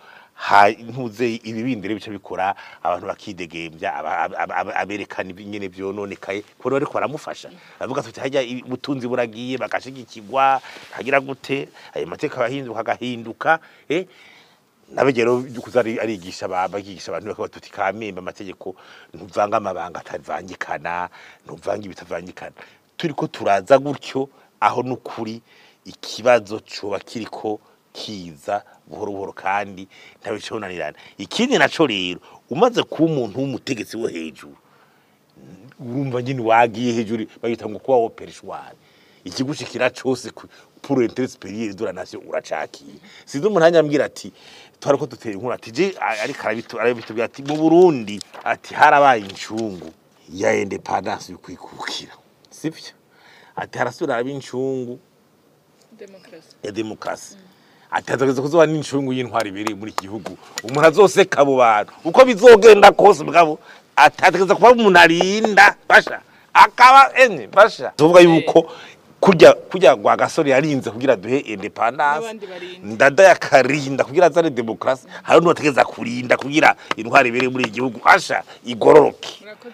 ntuze ibibindire bice bikora abantu bakidegembya aberekana nyene byononekaye ko bari ko baramufasha bavuga tuti hajya ubutunzi buragiye bakashigikirwa hagira gute ayo mateka bahinduka gahinduka eh nabegero kuzari arigisha babagisha abantu bakaba tuti kamemba amategeko ntuvanga amabanga atavangikana ntuvanga ibitavangikana turiko turaza gutyo aho nukuri ikibazo cyo bakiriko kiza buhoro buhoro kandi ntabiconanirana ikindi naco rero umaze ku umuntu w'umutegetsi wo hejuru urumva nyine wagiye hejuru bayita ngo kuba opereshwari ikigushikira cyose pour intérêt supérieur de la nation uracakiye sizo umuntu hanyambwira ati twarako dutera inkuru ati je ari karabitu arabitubwira ati mu Burundi ati harabaye incungu ya independence y'ukwikukira sivyo ati harasura abincungu demokrasi ya demokrasi atazageza kuzoba n'incungu y'intwari biri muri gihugu umuntu azoseka abo bantu uko bizogenda kose mugabo atazageza kuba umuntu arinda basha akaba enye basha tuvuga yuko kurya kurya gwa gasore yarinze kugira duhe independence ndada yakarinda kugira azane demokrasi hari no tegeza kurinda kugira intwari biri muri gihugu basha igororoke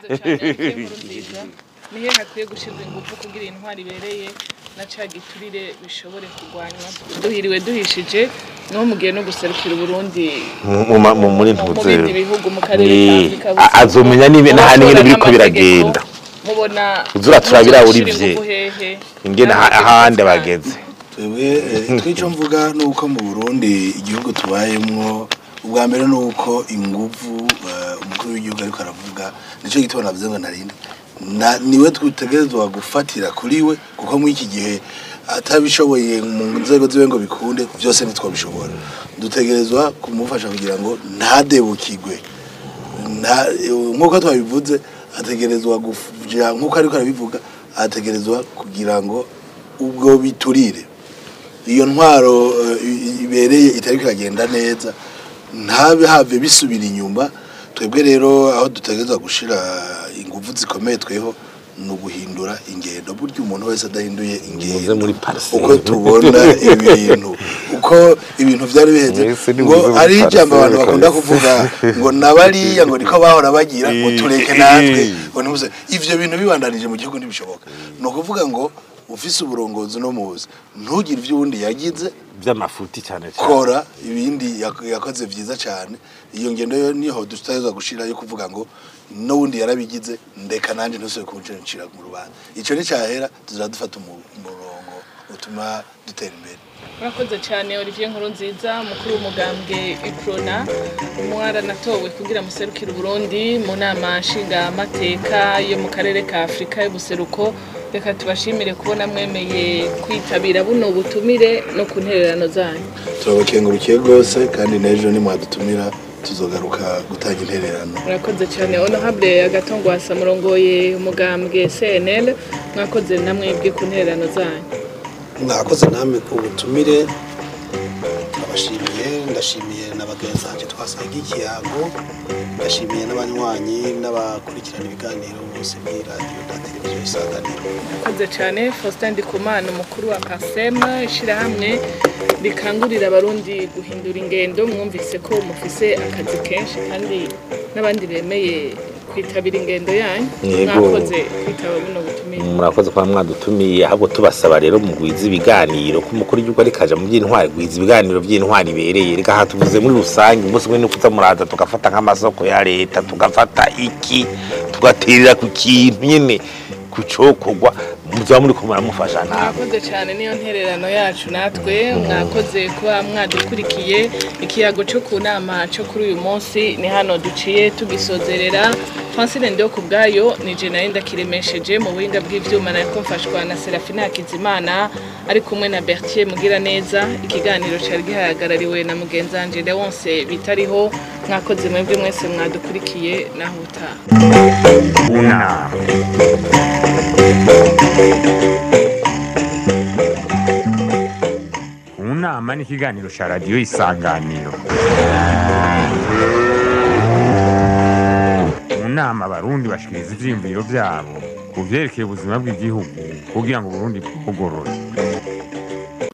nihe hakwiye gushirwa ingufu kugira intwari bereye na cagiturire bishobore kugwanywa duhiriwe duhishije no mugiye no guserukira Burundi mu muri ntuze ibihugu mu karere ka Afrika azomenya nibe nahani ngene biriko biragenda mubona uzura turabira urivye ingene ahande bageze twebwe twico mvuga nuko mu Burundi igihugu tubayemwo ubwa mbere nuko ingufu umukuru w'igihugu ariko aravuga nico gituma navuze ngo narinde na niwe twitegerezwa gufatira kuri we kuko mu iki gihe atabishoboye mu nzego ziwe ngo bikunde byose nitwo bishobora dutegerezwa kumufasha kugira ngo ntadebukigwe nkuko twabivuze ategerezwa kugira nkuko ariko arabivuga ategerezwa kugira ngo ubwo biturire iyo ntwaro ibereye itari kagenda neza ntabe have bisubira inyuma twebwe rero aho dutegerezwa gushira ingufu zikomeye tweho no guhindura ingendo buryo umuntu wese adahinduye ingendo uko tubona ibintu uko ibintu byari bihenze ngo ari ijambo abantu bakunda kuvuga ngo nabariya ngo niko bahora bagira ngo tureke natwe ngo nimuze ivyo bintu bibandanije mu gihugu ntibishoboka no kuvuga ngo ufise uburongozi no muzi ntugire ivyo undi yagize by'amafuti cyane cyane kora ibindi yakoze vyiza cyane iyo ngendo yo niho dutazwa gushira yo kuvuga ngo no wundi yarabigize ndeka nanje ntose kuncenshira mu rubanza ico ni cyahera tuzadufata umurongo utuma dutera imbere Murakoze cyane Olivier Nkurunziza mukuru w'umugambwe Iprona umwara natowe kugira muserukira Burundi mu nama nshinga amateka yo mu karere ka Afrika y'ubuseruko reka tubashimire kubona mwemeye kwitabira buno butumire no kuntererano zanyu turabakengurukiye gose kandi nejo ni mwadutumira tuzogaruka gutanga intererano murakoze cyane honorable Agatongo Asa murongoye umugambwe C N L mwakoze namwe bwe kuntererano zanyu mwakoze namwe ku butumire abashimiye ndashimiye bagenzanje twasangiye ikiyago ndashimiye n'abanywanyi n'abakurikirana ibiganiro bose muri radio na televiziyo Isanganiro. Murakoze cyane Faustin Ndikumana umukuru wa Parsem ishirahamwe rikangurira abarundi guhindura ingendo. Mwumvise ko mufise akazi kenshi kandi n'abandi bemeye kwitabira ingendo yanyu. Mwakoze kwitaba buno butumire. Murakoze kwa mwadutumiye ahubwo tubasaba rero mu gwiza ibiganiro ko mukuru y'uko ari kaja mu by'intwari gwiza ibiganiro by'intwari bereye reka hatuvuze muri rusange umunsi mwe no kuza muraza tugafata nk'amasoko ya leta tugafata iki tugaterera ku kintu nyene kucokogwa muza muri kumara mufasha nta. Mwakoze cyane niyo ntererano yacu natwe mwakoze kuba mwadukurikiye ikiyago cyo kunama cyo kuri uyu munsi ni hano duciye tugisozerera. Francine Ndio kubgayo ni je naenda kiremesheje mu buhinga bw'ivyuma na kumfashwa na Serafina Hakizimana ari kumwe na Bertier Mugira neza. Ikiganiro cyari gihagarariwe na mugenzanje Leonce bitariho. Mwakoze mwebwe mwese mwadukurikiye naho uta Una Unama ni ikiganiro cya radiyo Isanganiro. Mu nama abarundi bashikiriza ivyiyumviro vyabo ku vyerekeye ubuzima bw'igihugu kugira ngo Burundi bugorore.